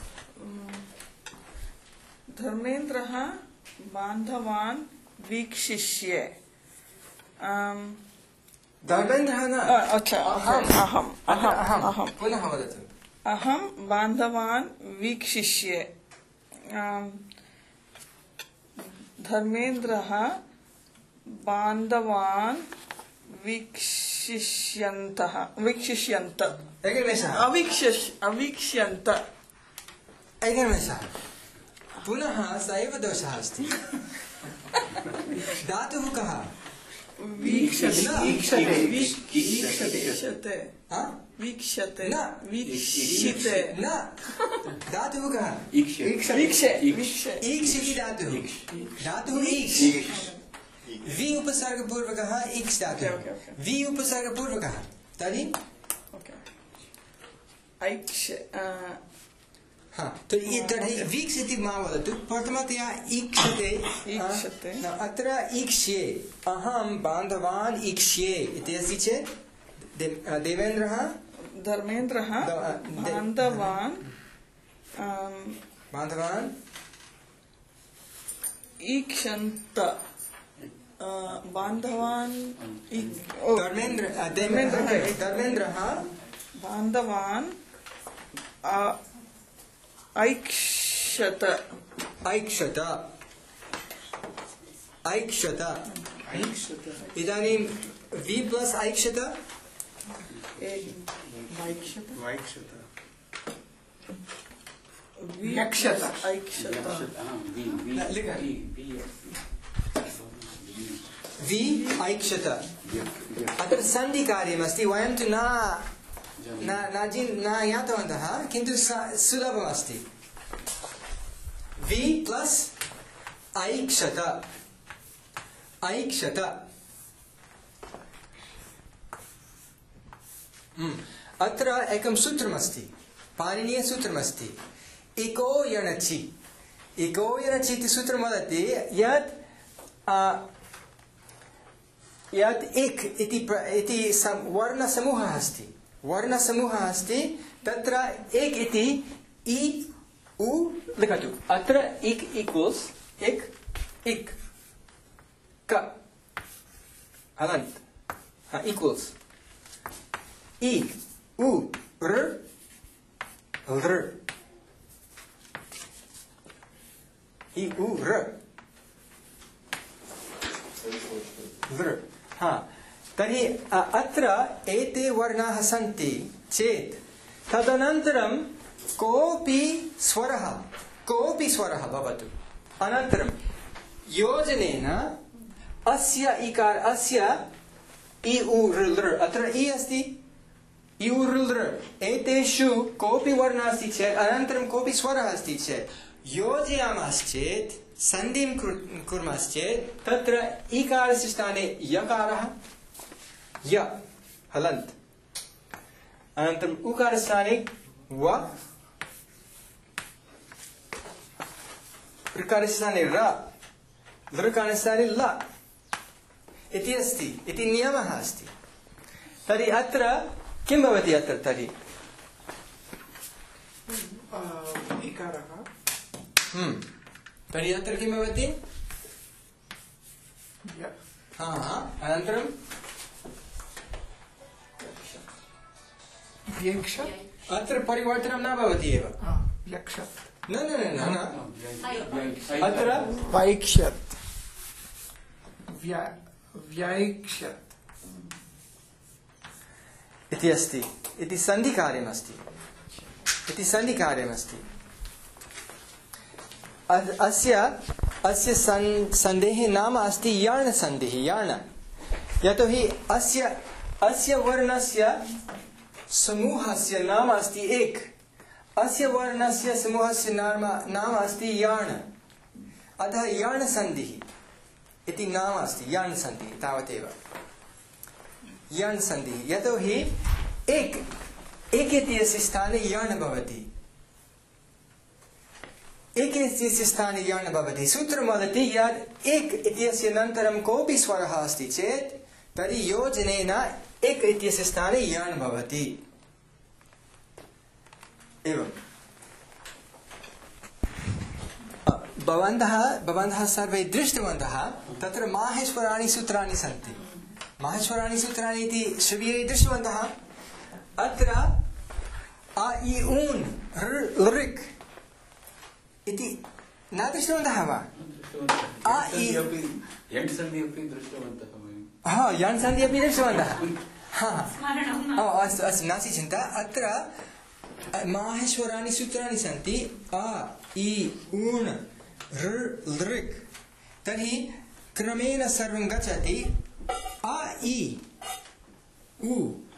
धर्मेन्द्रः बान्धवान् वीक्षिष्ये। धर्मेन्द्रः न, अच्छा, अहं पुनः वदतु। अहं बान्धवान् वीक्षिष्ये। धर्मेन्द्रः बान्धवान् वीक्षिष्यन्त। अवीक्ष्यन्त। एकनिमेषः, पुनः स एव दोषः अस्ति। धातुः कः? वीक्षते। न, धातुः कः? ईक्षति धातुः। धातुः ईक्ष्। वि उपसर्गपूर्वकः ईक्ष् धातुः। वि उपसर्गपूर्वकः। तर्हि तर्हि वीक्ष् इति मा वदतु। प्रथमतया ईक्षते। अत्र ईक्ष्ये, अहं बान्धवान् ईक्ष्ये इति अस्ति चेत् देवेन्द्रः धर्मेन्द्रः बान्धवान् ईक्षन्त बान्धवान् धर्मेन्द्रः बान्धवान् ऐक्षत इदानीं वि प्लस् ऐक्षत वि ऐक्षत अत्र सन्धिकार्यमस्ति वयं तु न ज्ञातवन्तः किन्तु सुलभमस्ति वि प्लस् ऐक्षत अत्र एकं सूत्रमस्ति पाणिनीयसूत्रमस्ति इको यणचि इति सूत्रं वदति यत् इक् इति वर्णसमूहः अस्ति तत्र इक् इति इ उ लिखतु अत्र इक् इक्वल्स् इक् क हलन्त् इक्वल्स् इ उ ऋ लृ इ उ ऋ लृ तर्हि अत्र एते वर्णाः सन्ति चेत् तदनन्तरं कोऽपि स्वरः भवतु अनन्तरं योजनेन अस्य इ उ ऋ लृ अत्र इ अस्ति इ उ ऋ लृ एतेषु कोऽपि वर्णः अस्ति चेत् अनन्तरं कोऽपि स्वरः अस्ति चेत् योजयामश्चेत् सन्धिं कुर्मश्चेत् तत्र इकारस्य स्थाने यकारः य हलन्त् अनन्तरम् उकारस्य स्थाने व ऋकारस्य स्थाने र लृकारस्य स्थाने ल इति अस्ति इति नियमः अस्ति तर्हि अत्र किं भवति अत्र तर्हि तर्हि अत्र किं भवति अनन्तरं अत्र परिवर्तनं न भवति एव न अत्र वैक्षत् व्यैक्षत् इति अस्ति इति सन्धिकार्यमस्ति अस्य सन्धेः नाम अस्ति याणसन्धिः यतोहि अस्य वर्णस्य समूहस्य नाम अस्ति एक अस्य वर्णस्य समूहस्य नाम अस्ति याण अतः याणसन्धिः इति नाम अस्ति याणसन्धिः तावदेव याणसन्धिः यतोहि एक इत्यस्य स्थाने याण भवति एकस्य स्थाने याण भवति सूत्रं वदति यत् एक इत्यस्य अनन्तरं कोऽपि स्वरः अस्ति चेत् तर्हि योजनेन एक इत्यस्य स्थाने याण भवति एवं भवन्तः सर्वे दृष्टवन्तः तत्र माहेश्वराणि सूत्राणि सन्ति माहेश्वराणि सूत्राणि इति शिबिरे दृष्टवन्तः अत्र अ इ ऊन् ऋक् इति न दृष्टवन्तः वा यण्सन्धि अपि दृष्टवन्तः अस्तु नास्ति चिन्ता अत्र माहेश्वराणि सूत्राणि सन्ति अ इ ऊन् ऋक् तर्हि क्रमेण सर्वं गच्छति अ इ उ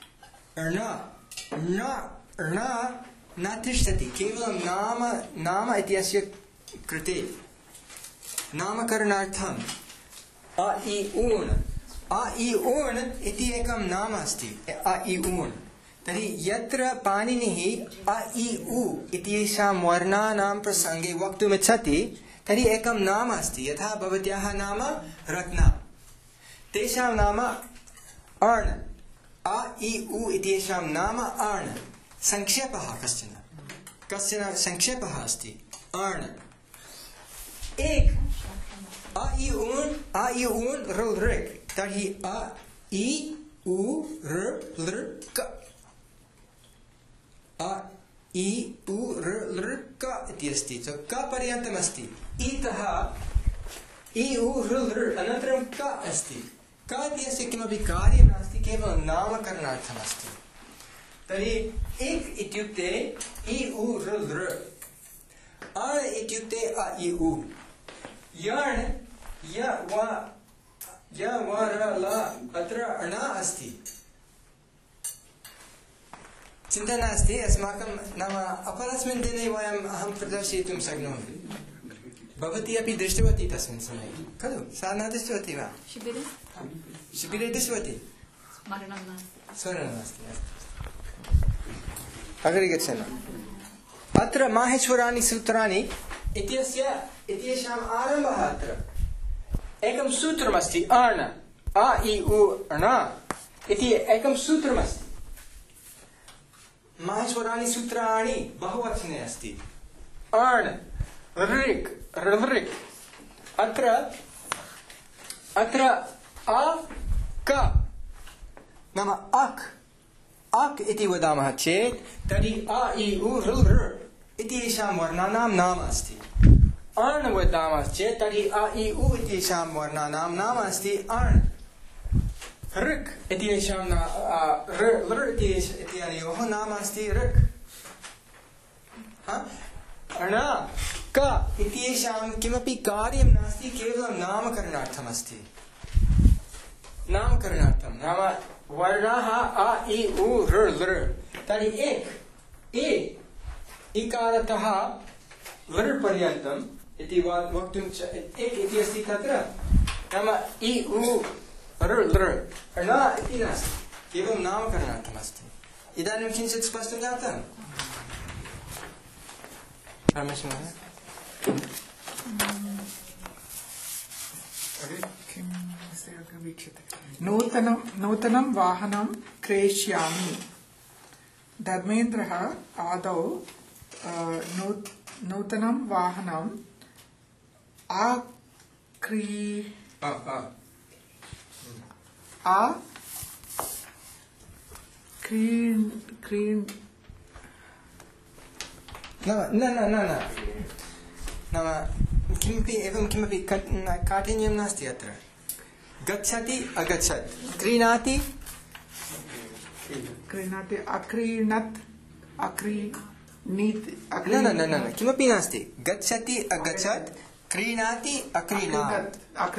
न तिष्ठति केवलं नाम इत्यस्य कृते नामकरणार्थम् अ इ ऊन् इति एकं नाम अस्ति अ इ ऊन् तर्हि यत्र पाणिनिः अ इ उ इत्येषां वर्णानां प्रसङ्गे वक्तुमिच्छति तर्हि एकं नाम अस्ति यथा भवत्याः नाम रत्ना तेषां नाम अण् आ इ उ इत्येषां नाम अण् संक्षेपः कश्चन संक्षेपः अस्ति अण् एक आ इ ऊन् ऋ ऋक् तर्हि आ इ उ ऋ लृ क आ इ उ ऋ लृ क इति अस्ति क पर्यन्तम् अस्ति इतः इ उ ऋ लृ अनन्तरं क अस्ति क इत्यस्य किमपि कार्यं नास्ति केवलं नामकरणार्थम् अस्ति तर्हि इक् इत्युक्ते इ उ ऋ लृ अण् इत्युक्ते अ इ उ यण् य व र ल अत्र अण अस्ति चिन्ता नास्ति अस्माकं नाम अपरस्मिन् दिने अहं प्रदर्शयितुं शक्नोमि भवती अपि दृष्टवती तस्मिन् समये खलु सा न दृष्टवती वा शिबिरे दृष्टवती स्मरणं नास्ति अग्रे गच्छामः अत्र माहेश्वराणि सूत्राणि इत्येषाम् आरम्भः अत्र एकं सूत्रमस्ति अण् आ इ उ ण इति एकं सूत्रमस्ति माहेश्वराणि सूत्राणि बहुवचने अस्ति अण् ऋक् ऋक् अत्र अ क नाम अक् इति वदामः चेत् तर्हि अ इ उ ऋ लृ इत्येषां वर्णानां नाम अस्ति अण् वदामः चेत् तर्हि अ इ उ इत्येषां वर्णानां नाम अस्ति अण् ऋक् इत्येषां लृ इत्यनयोः नाम अस्ति ऋक् ण क इत्येषां किमपि कार्यं नास्ति केवलं नामकरणार्थमस्ति नामकरणार्थं नाम वर्णाः अ इ उ ऋ लृ तर्हि एक इकारतः लृ पर्यन्तम् इति वक्तुं एक इति अस्ति तत्र नाम इ उ ऋ लृ ण इति नास्ति केवलं नामकरणार्थमस्ति इदानीं किञ्चित् स्पष्टं जातम् नूतनं वाहनं क्रेष्यामि धर्मेन्द्रः आदौ नूतनं वाहनं नाम किमपि एवं किमपि काठिन्यं नास्ति अत्र गच्छति अगच्छत् क्रीणाति अक्रीणत् अक्रीणीत् न किमपि नास्ति गच्छति अगच्छत् क्रीणाति अक्रीणात्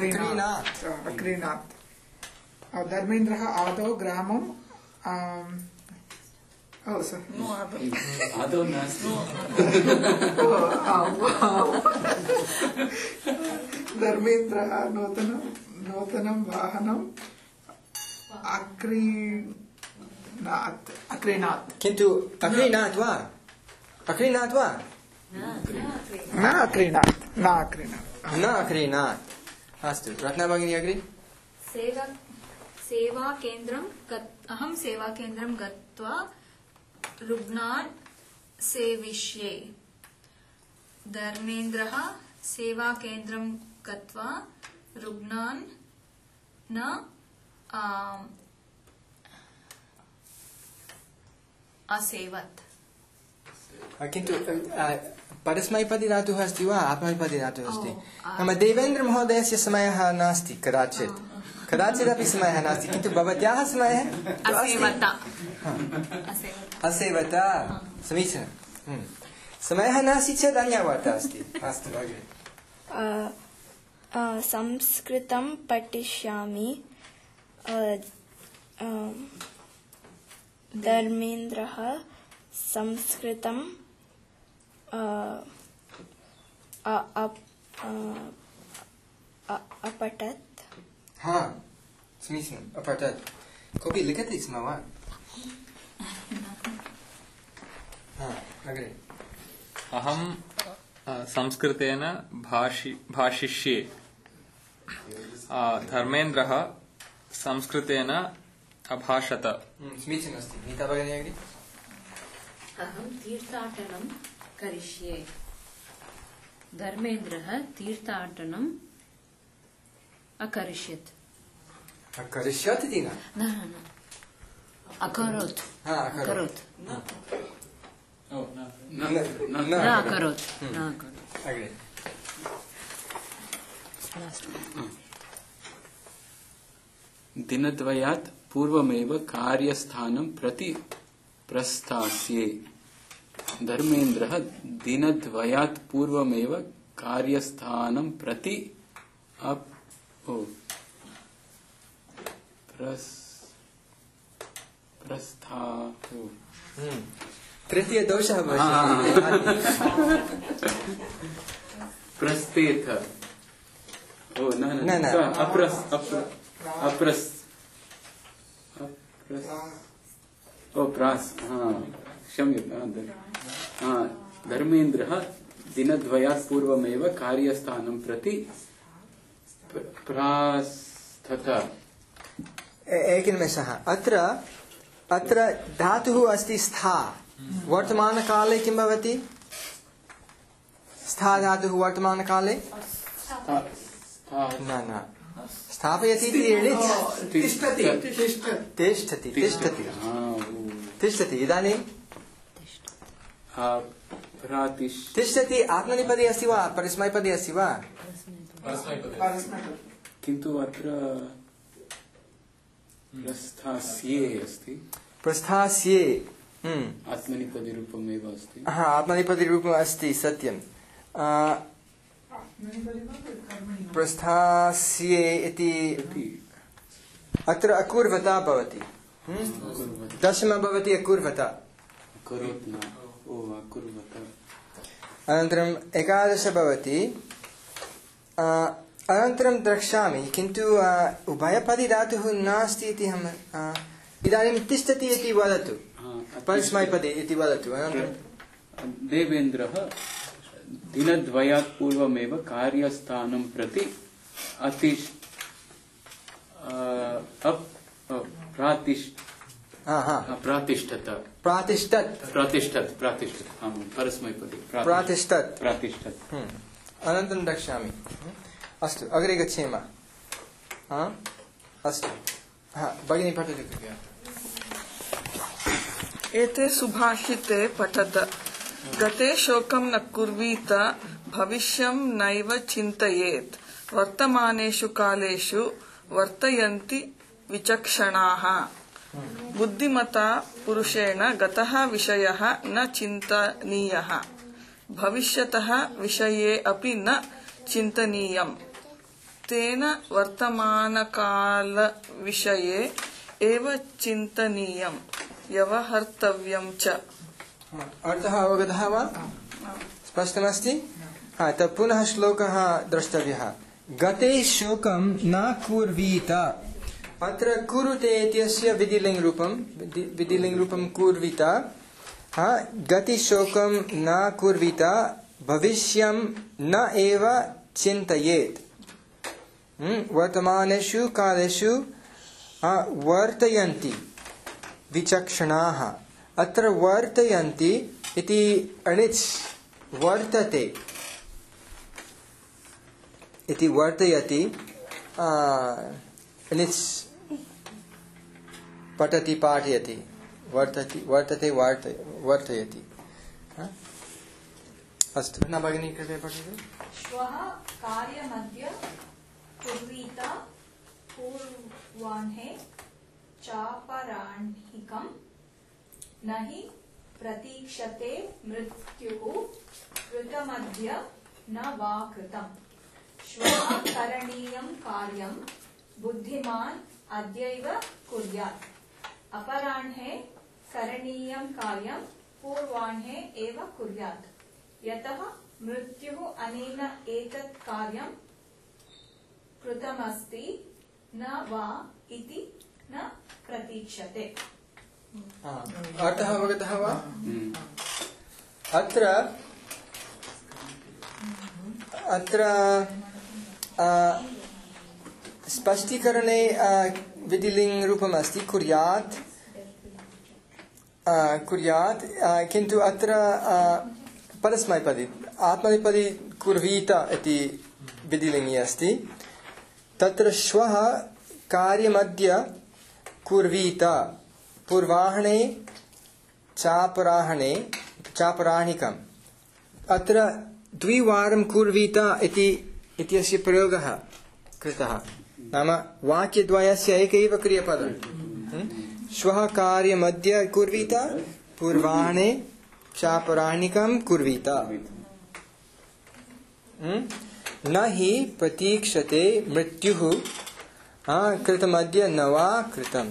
धर्मेन्द्रः आदौ ग्रामं आदौ नास्ति धर्मेन्द्रः नूतनं वाहनं अक्रीणात् किन्तु अक्रीणात् वा न अक्रीणात् अस्तु रत्ना भगिनी अग्रे अहं सेवाकेन्द्रं गत्वा रुग्णान् सेविष्ये धर्मेन्द्रः सेवाकेन्द्रं गत्वा रुग्णान् न असेवत् किन्तु परस्मैपदी धातुः अस्ति वा आत्मनेपदी धातुः अस्ति नाम देवेन्द्र महोदयस्य समयः नास्ति कदाचिदपि समयः नास्ति किन्तु भवत्याः समयः असेवता समीचीनं समयः नास्ति चेत् अन्या वार्ता अस्ति अस्तु अग्रे संस्कृतं पठिष्यामि धर्मेन्द्रः संस्कृतं अपठत् समीचीनम् अपठत् कोऽपि लिखति स्म वा अग्रे अहं संस्कृतेन भाषिष्ये धर्मेन्द्रः संस्कृतेन अभाषत समीचीनमस्ति। नीता भगिनी अग्रे। अहं तीर्थाटनं करिष्ये। धर्मेन्द्रः तीर्थाटनम् अकरिष्यत्। अकरिष्यत् इति न अकरोत्। अकरोत् न अकरोत्। अग्रे। दिनद्वयात् पूर्वमेव कार्यस्थानं प्रति प्रस्थास्ये। धर्मेन्द्रः दिनद्वयात् पूर्वमेव कार्यस्थानं प्रति तृतीय दोषः प्रस्थेत। क्षम्यतां। धर्मेन्द्रः दिनद्वयात् पूर्वमेव कार्यस्थानं प्रति प्रास्थत। एकनिमेषः। अत्र धातुः अस्ति स्था। वर्तमानकाले किं भवति? स्था धातुः वर्तमानकाले न स्थापयति तिष्ठति। इदानीं तिष्ठति आत्मनेपदी अस्ति वा परस्मैपदी अस्ति वा? किन्तु अत्र प्रस्थास्ये अस्ति। प्रस्थास्ये आत्मनेपदीरूपमेव अस्ति। आत्मनेपदीरूपम् अस्ति, सत्यं। प्रस्थास्ये इति अत्र अकुर्वता भवति। दशम भवति अकुर्वता। अनन्तरम् एकादश भवति। अनन्तरं द्रक्ष्यामि, किन्तु उभयपदी धातुः नास्ति इति अहम् इदानीं तिष्ठति इति वदतु, परस्मैपदी इति वदतु। देवेन्द्रः दिनद्वयात् पूर्वमेव कार्यस्थानं प्रति प्रातिष्ठत्। अनन्तरं द्रक्ष्यामि। अस्तु, अग्रे गच्छेम। अस्तु, भगिनी पठतु कृपया। एते सुभाषिते पठत। गते शोकं न कुर्वीत, भविष्यं नैव चिन्तयेत्। वर्तमानेषु कालेषु वर्तयन्ति विचक्षणाः। बुद्धिमता पुरुषेण गतः विषयः न चिन्तनीयः, भविष्यतः विषये अपि न चिन्तनीयम्। तेन वर्तमानकाल विषये एव चिन्तनीयम्, व्यवहर्तव्यं च। अर्थः अवगतः वा? स्पष्टमस्ति? तत् पुनः श्लोकः द्रष्टव्यः। गते शोकं न कुर्वीत। अत्र कुरुते इत्यस्य विधिलिङ्गरूपं कुर्वीत। गति शोकं न कुर्वीत, भविष्यं न एव चिन्तयेत्। वर्तमानेषु कालेषु वर्तयन्ति विचक्षणाः। अत्र वर्तयन्ति इति अणिच् वर्तते इति वर्तयति अणिच् पठति पाठयति वर्तते वर्तयति। अस्तु, न भगिनी कृपया पठतु। श्वः कार्यमद्य कुर्वीत, पूर्वाह्ने चापराह्निकं न हि प्रतीक्षते मृत्युः, कृतमद्य न वा कृतम्। श्वः करणीयं कार्यं बुद्धिमान् अद्यैव कुर्यात्। अपराह्णे करणीयं कार्यं पूर्वाह्ने एव कुर्यात्, यतः मृत्युः अनेन एतत् कार्यं कृतमस्ति न वा इति न प्रतीक्षते। अर्थः अवगतः वा? अत्र स्पष्टीकरणे विधिलिङ्ग् रूपम् अस्ति कुर्यात् कुर्यात् किन्तु अत्र परस्मैपदी आत्मनेपदी कुर्वीत इति विधिलिङ्गि अस्ति। तत्र श्वः कार्यमद्य कुर्वीत पूर्वाह्णे चापराह्णे चापराह्निकम् अत्र द्विवारं कुर्वीत इत्यस्य प्रयोगः कृतः नाम वाक्यद्वयस्य एकैव क्रियापदं श्वः कार्यमद्य कुर्वीत पूर्वाह्णे चापराह्निकं कुर्वीत न हि प्रतीक्षते मृत्युः कृतमद्य न वा कृतम्।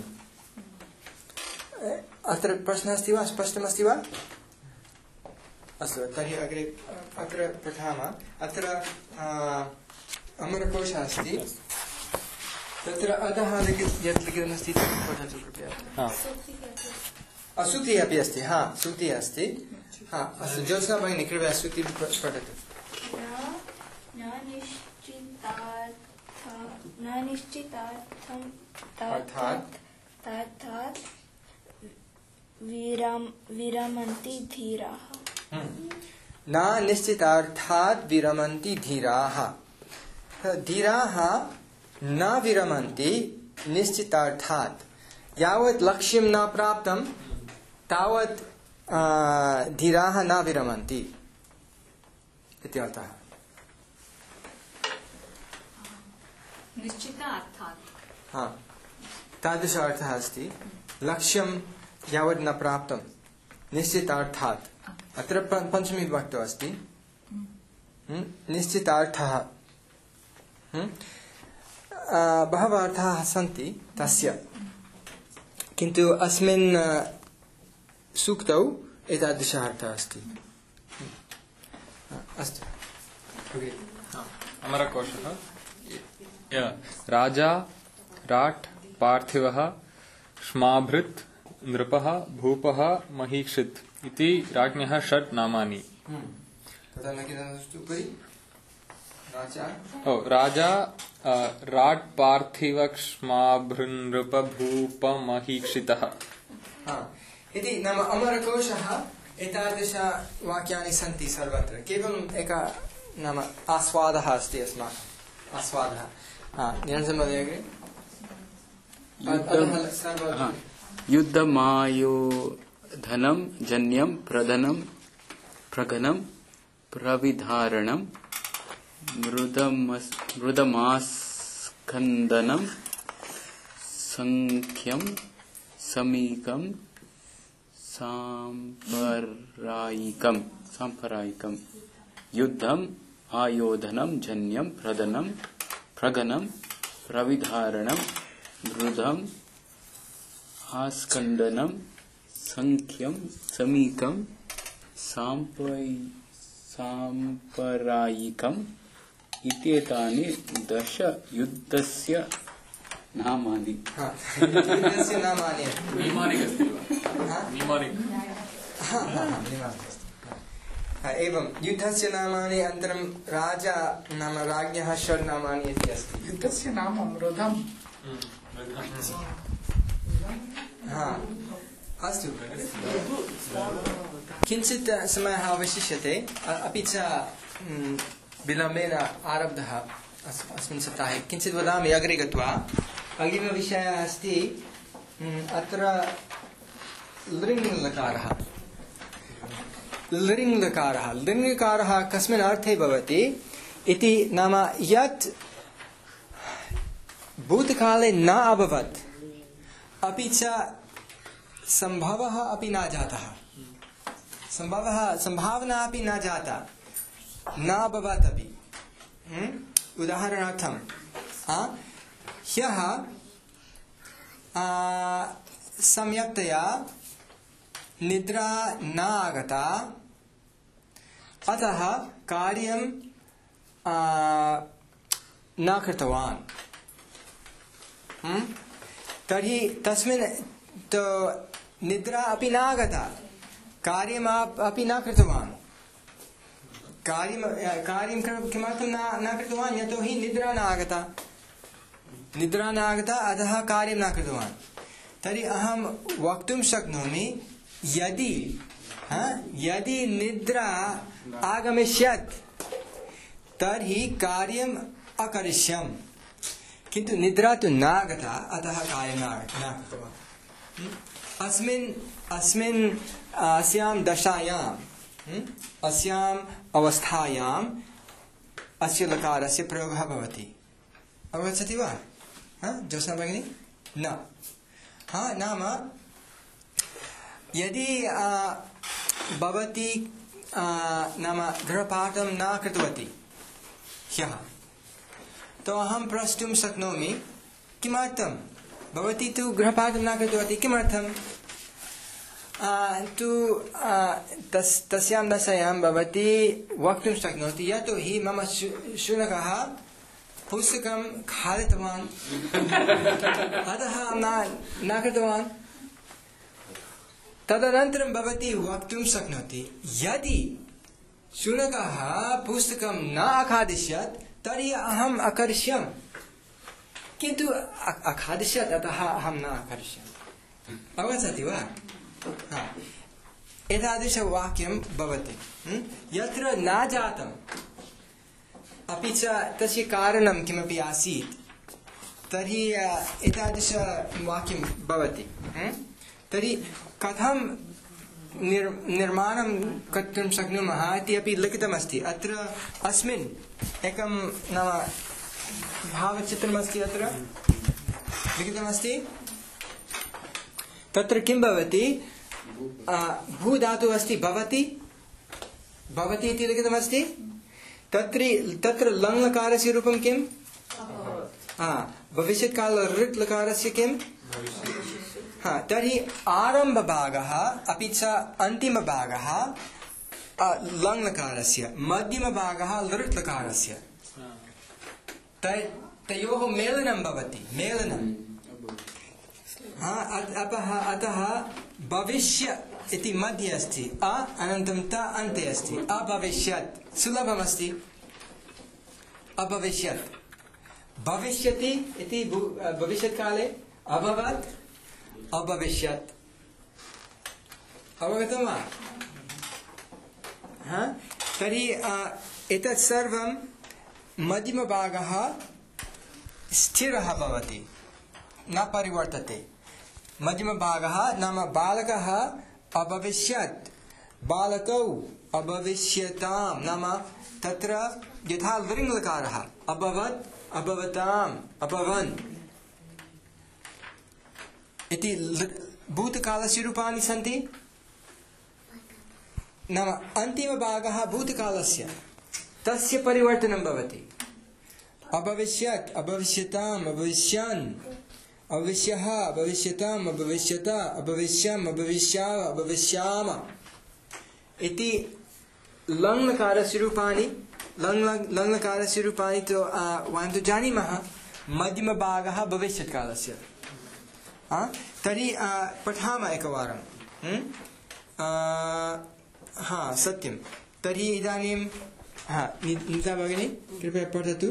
अत्र प्रश्नः अस्ति वा स्पष्टमस्ति वा? अस्तु तर्हि अग्रे अत्र पठामः। अत्र अमरकोशः अस्ति तत्र अधः यत् लिखितमस्ति तत् पठतु कृपया। सूतिः अपि अस्ति सूतिः अस्ति अस्तु ज्योत्स्ना भगिनी कृपया सूतिः पठतु। न निश्चितार्थम् अर्थात् विरमन्ति धीराः। न निश्चितार्थात् विरमन्ति धीराः। धीराः न विरमन्ति निश्चितार्थात्। यावत् लक्ष्यं न प्राप्तं तावत् धीराः न विरमन्ति इत्यर्थः। निश्चितार्थात् तादृश अर्थः अस्ति। लक्ष्यं यावत् न प्राप्तं निश्चितार्थात्। अत्र पञ्चमी विभक्तौ अस्ति निश्चितार्थः। बहवः अर्थाः सन्ति तस्य किन्तु अस्मिन् सूक्तौ एतादृशः अर्थः अस्ति। अस्तु अमरकोशः राजा राट् पार्थिवः श्माभृत् नृपः भूपः महीक्षित् इति राज्ञः षट् नामानि। राजा राट् पार्थिवक्ष्माभृन्नृप भूप महीक्षितः इति नाम अमरकोशः एतादृश वाक्यानि सन्ति सर्वत्र। केवलम् एक नाम आस्वादः अस्ति अस्माकम् आस्वादः। निरञ्जन महोदय युद्धमायोधनं जन्यं प्रधनं प्रगनं प्रविधारणं मृदमास्कन्दनं संख्यं समीकं सांपरायिकं युद्धम् आयोधनं जन्यं प्रधनं प्रगनं प्रविधारणं मृदम् आस्कन्दनं संख्यं समीकं सांपरायिकम् इत्येतानि 10 युद्धस्य नामानि। युद्धस्य नामानि एवं युद्धस्य नामानि अनन्तरं राजा नाम राज्ञः षड् नामानि इति अस्ति। युद्धस्य नाम मृदम्। अस्तु किञ्चित् समयः अवशिष्यते अपि च विलम्बेन आरब्धः अस्मिन् सप्ताहे। किञ्चित् वदामि अग्रे गत्वा। अग्रिमविषयः अस्ति अत्र लृङ्लकारः। लृङ्लकारः कस्मिन् अर्थे भवति इति नाम यत् भूतकाले न अभवत् अपि च सम्भवः अपि न जातः। सम्भावना अपि न जाता न अभवत् अपि। उदाहरणार्थं ह्यः सम्यक्तया निद्रा न आगता अतः कार्यं न कृतवान्। तर्हि तस्मिन् तो निद्रा अपि न आगता कार्यम् अपि न कृतवान्। कार्यं किमर्थं न कृतवान्? यतोहि निद्रा न आगता। निद्रा न आगता अतः कार्यं न कृतवान् तर्हि अहं वक्तुं शक्नोमि यदि निद्रा आगमिष्यत् तर्हि कार्यम् अकरिष्यम् किन्तु निद्रा तु न आगता अतः कार्यं न कृतवान् अस्यां दशायाम् अस्याम् अवस्थायाम् अस्य लकारस्य प्रयोगः भवति अवगच्छति वा ज्योत्स्ना भगिनी न नाम यदि भवती नाम गृहपाठं न कृतवती ह्यः तो अहं प्रष्टुं शक्नोमि किमर्थं भवती तु गृहपाठं न कृतवती किमर्थं तस्यां दशायां भवती वक्तुं शक्नोति यतोहि मम शुनकः पुस्तकं खादितवान् अतः न कृतवान् तदनन्तरं भवती वक्तुं शक्नोति यदि शुनकः पुस्तकं न अखादिष्यत् तर्हि अहम् अकरिष्यम् किन्तु अखादिष्यत् अतः अहं न अकरिष्यम् अवगच्छति वा एतादृशवाक्यं भवति यत्र न जातम् अपि च तस्य कारणं किमपि आसीत् तर्हि एतादृशवाक्यं भवति तर्हि कथं निर्माणं कर्तुं शक्नुमः इति अपि लिखितमस्ति अत्र अस्मिन् एकं नाम भावचित्रमस्ति अत्र लिखितमस्ति तत्र किं भवति भू धातुः अस्ति भवति भवति इति लिखितमस्ति तत्र लङ्लकारस्य रूपं किं भविष्यत्काल ऋट् लकारस्य किं तर्हि आरम्भभागः अपि च अन्तिमभागः लङ्लकारस्य मध्यमभागः लृट् लकारस्य तयोः मेलनं भवति मेलनम् अतः भविष्य इति मध्ये अस्ति अनन्तरं त अन्ते अस्ति अभविष्यत् सुलभमस्ति अभविष्यत् भविष्यति इति भविष्यत्काले अभवत् अभविष्यत् अवगतं वा तर्हि एतत् सर्वं मध्यमभागः स्थिरः भवति न परिवर्तते मध्यमभागः नाम बालकः अभविष्यत् बालकौ अभविष्यतां नाम तत्र यथा लृङ्लकारः अभवत् अभवताम् अभवन् इति भूतकालस्य रूपाणि सन्ति नाम अन्तिमभागः भूतकालस्य तस्य परिवर्तनं भवति अभविष्यत् अभविष्यताम् अभविष्यन् अभविष्यः अभविष्यताम् अभविष्यता अभविष्यम् अभविष्याव अभविष्याम इति लङ्लकारस्य रूपाणि लङ्लकारस्य रूपाणि तु वयं तु जानीमः मध्यमभागः भविष्यत्कालस्य तर्हि पठामः एकवारं सत्यं तर्हि इदानीं नीता भगिनी कृपया पठतु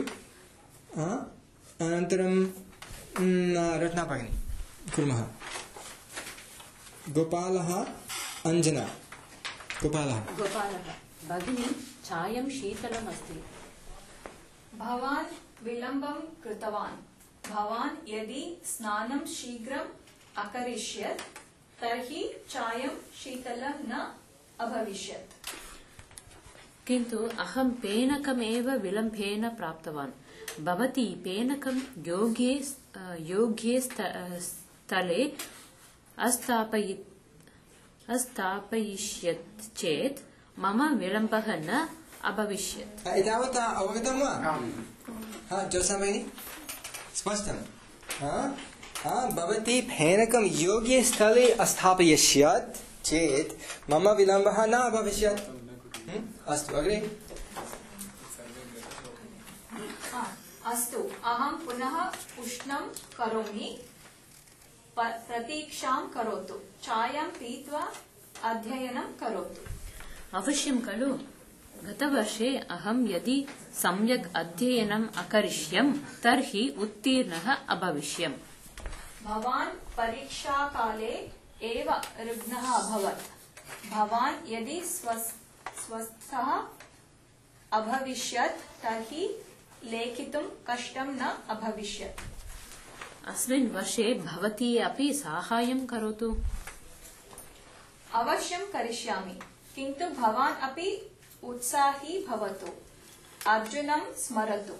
अनन्तरं रत्ना भगिनी कुर्मः गोपालः अञ्जना गोपालः भगिनी चायं शीतलमस्ति भवान् विलम्बं कृतवान् भवान् यदि स्नानं शीघ्रम् अकरिष्यत् तर्हि चायं शीतलं न अभविष्यत् किन्तु अहं पेनकमेव विलम्बेन प्राप्तवान् भवती पेनकं योग्ये स्थले अस्थापयिष्यत् चेत् मम विलम्बः न अभविष्यत् एतावता अवगतं वा ज्योत्स्ना भगिनी स्पष्टं भवती फेनकं योग्ये स्थले अस्थापयिष्यत् चेत् मम विलम्बः न अभविष्यत् अस्तु अग्रे अस्तु अहं पुनः उष्णं करोमि प्रतीक्षां करोतु चायं पीत्वा अध्ययनं करोतु अवश्यं खलु गतवर्षे अहं यदि सम्यक् अध्ययनम् अकरिष्यम् तर्हि उत्तीर्णः अभविष्यम्। भवान् परीक्षाकाले एव रुग्णः अभवत्। भवान् यदि स्वस्थः अभविष्यत् तर्हि लेखितुं कष्टं न अभविष्यत्। अस्मिन् वर्षे भवती अपि साहाय्यं करोतु। अवश्यं करिष्यामि, किन्तु भवान् अपि उत्साही भवतु। अर्जुनं स्मरतु।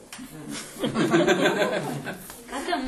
कथम्?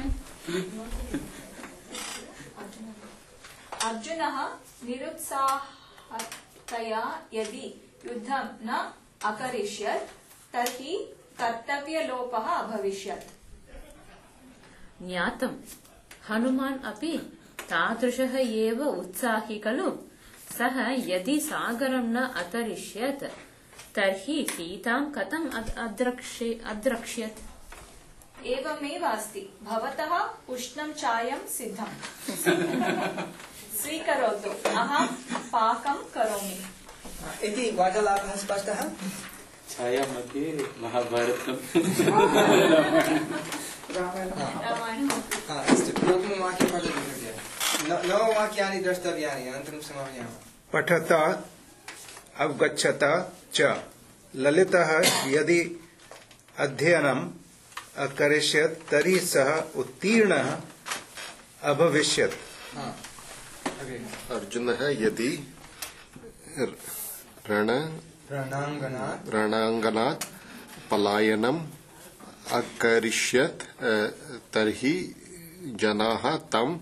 अर्जुनः निरुत्साहतया यदि युद्धं न अकरिष्यत् तर्हि कर्तव्यलोपः अभविष्यत्। ज्ञातम्। हनुमान् अपि तादृशः एव उत्साही खलु। सः यदि सागरं न अतरिष्यत् तर्हि सीतां कथम् अद्रक्ष्यत्? एवमेव अस्ति। भवतः उष्णं चायं सिद्धम्। स्वीकरोतु, अहं पाकं करोमि। इति वार्तालापः स्पष्टः। छायामध्ये महाभारतम् अस्तु, प्रथमवाक्यं पठतु कृपया। नववाक्यानि द्रष्टव्यानि, अनन्तरं समापयामः। पठत अवगच्छत च ललितः यदि अध्ययनम् अकरिष्यत् तर्हि सः उत्तीर्णः अभविष्यत्। अर्जुनः यदि रणाङ्गणात् पलायनम् अकरिष्यत् तर्हि जनाः तम्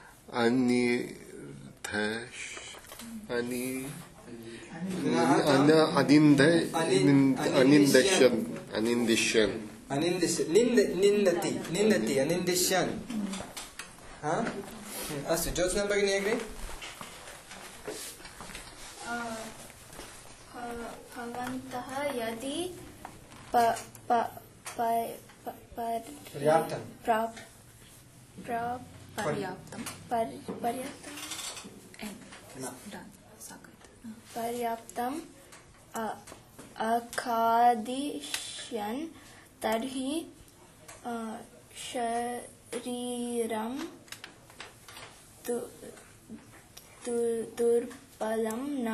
अनिन्दिष्यन्। अस्तु, ज्योत्स्ना भगिनी अग्रे। भवन्तः यदि पर्याप्तम् अखादिष्यन् तर्हि शरीरं दुर्बलं न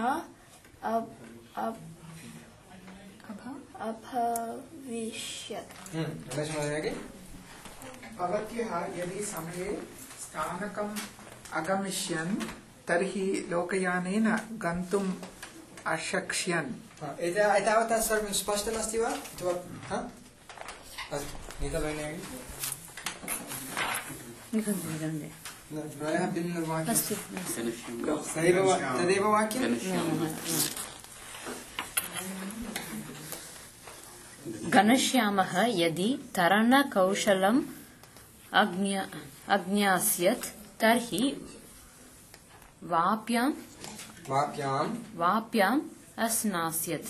अभविष्यत्। भवत्यः यदि समये स्थानकम् अगमिष्यन् तर्हि लोकयानेन गन्तुम् अशक्ष्यन्। एतावता सर्वं स्पष्टमस्ति वा? नीता भगिनी प्रायः भिन्नवाक्यं। तदेव वाक्यं। घनश्यामः यदि तरणकौशलम् अज्ञास्यत् तर्हि वाप्याम् अस्नास्यत्।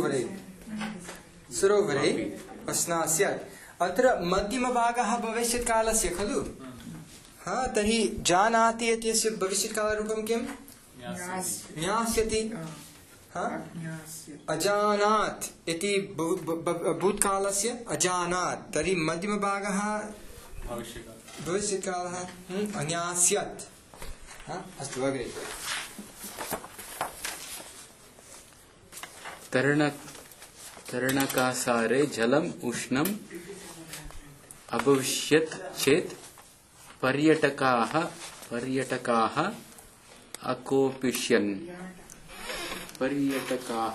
सरोवरे अस्नास्यत्। अत्र मध्यमभागः भविष्यत्कालस्य खलु। तर्हि जानाति इत्यस्य भविष्यत्कालरूपं किम्? ज्ञास्यति। अजानात् इति भूतकालस्य अजानात्। तर्हि मध्यमभागः भविष्यत्कालः अज्ञास्यत्। अस्तु, अग्रे। तरणकासारे जलम् उष्णम् अभविष्यत् चेत् पर्यटकाः अकोपिष्यन्। पर्यटकाः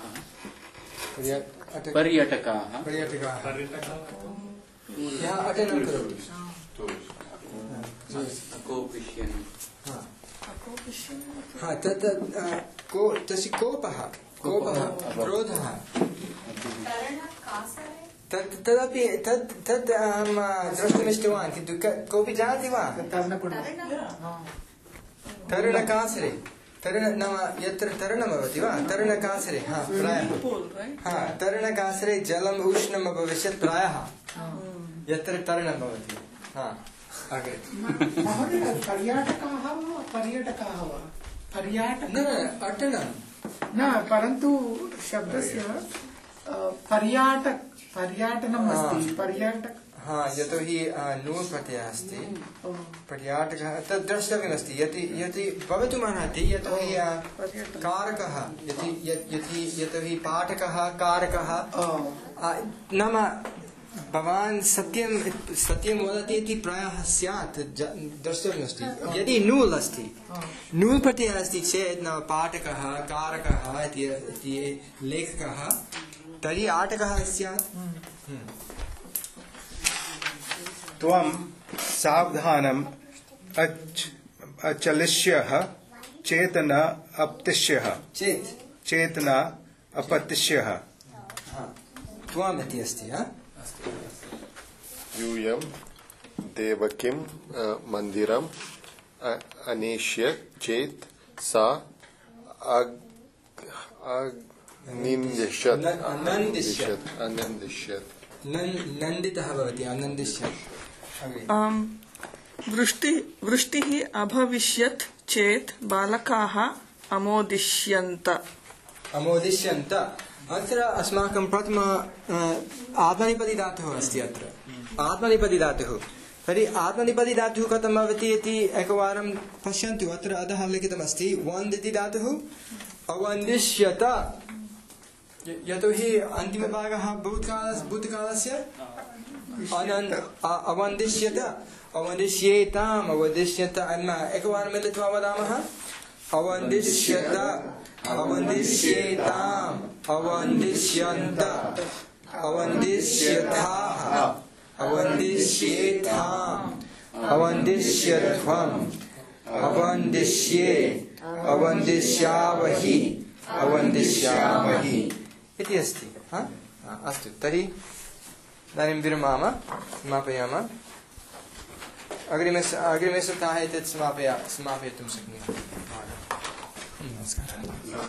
अकोपिष्यन्। तस्य कोपः, क्रोधः। तदपि तद् अहं द्रष्टुमिष्टवान्, किन्तु कोऽपि जानाति वा? तरणकासरे, नाम यत्र तरणं भवति वा, तरणकासरे प्रायः तरणकासरे जलम् उष्णम् अभविष्यत् प्रायः यत्र तरणं भवति। अग्रे। पर्यटकाः वा? न, अटनं न, परन्तु शब्दस्य पर्याटनम् अस्ति पर्याटक हाँ यतोहि नून् प्रत्ययः अस्ति पर्याटकः तद् द्रष्टव्यमस्ति यदि भवितुमर्हति यतोहि कारकः यतोहि पाठकः कारकः नाम भवान् सत्यं वदति इति प्रायः स्यात् द्रष्टव्यमस्ति यदि नूल् अस्ति नूल् प्रत्ययः अस्ति चेत् नाम पाठकः कारकः इति लेखकः तर्हि आटकः स्यात् त्वं सावधानम् अचलिष्यः चेत् न अपतिष्यः चेत् न अपतिष्यः त्वम् इति अस्ति यूयं देवकीं मन्दिरम् अनेष्यत् चेत् सा अनन्दिष्यत् नन्दितः भवति आनन्दिष्यत् वृष्टिः अभविष्यत् चेत् बालकाः अमोदिष्यन्त अत्र अस्माकं प्रथम आत्मनेपदी धातुः अस्ति अत्र आत्मनेपदी धातुः तर्हि आत्मनेपदी धातुः कथं भवति इति एकवारं पश्यन्तु अत्र अधः लिखितमस्ति वन्द् इति धातुः अवन्दिष्यत यतोहि अन्तिमभागः भूतकालस्य अवन्दिष्यत अवन्दिष्येताम् अवन्दिष्यत एकवारं मिलित्वा वदामः अवन्दिष्यत अवन्दिष्येताम् अवन्दिष्यन्त अवन्दिष्यथाः अवन्दिष्येथाम् अवन्दिष्यध्वम् अवन्दिष्ये अवन्दिष्यावहि अवन्दिष्यामहि इति अस्ति अस्तु तर्हि इदानीं विरमामः समापयामः अग्रिमे सप्ताहे एतत् समापयितुं शक्नुमः नमस्कारः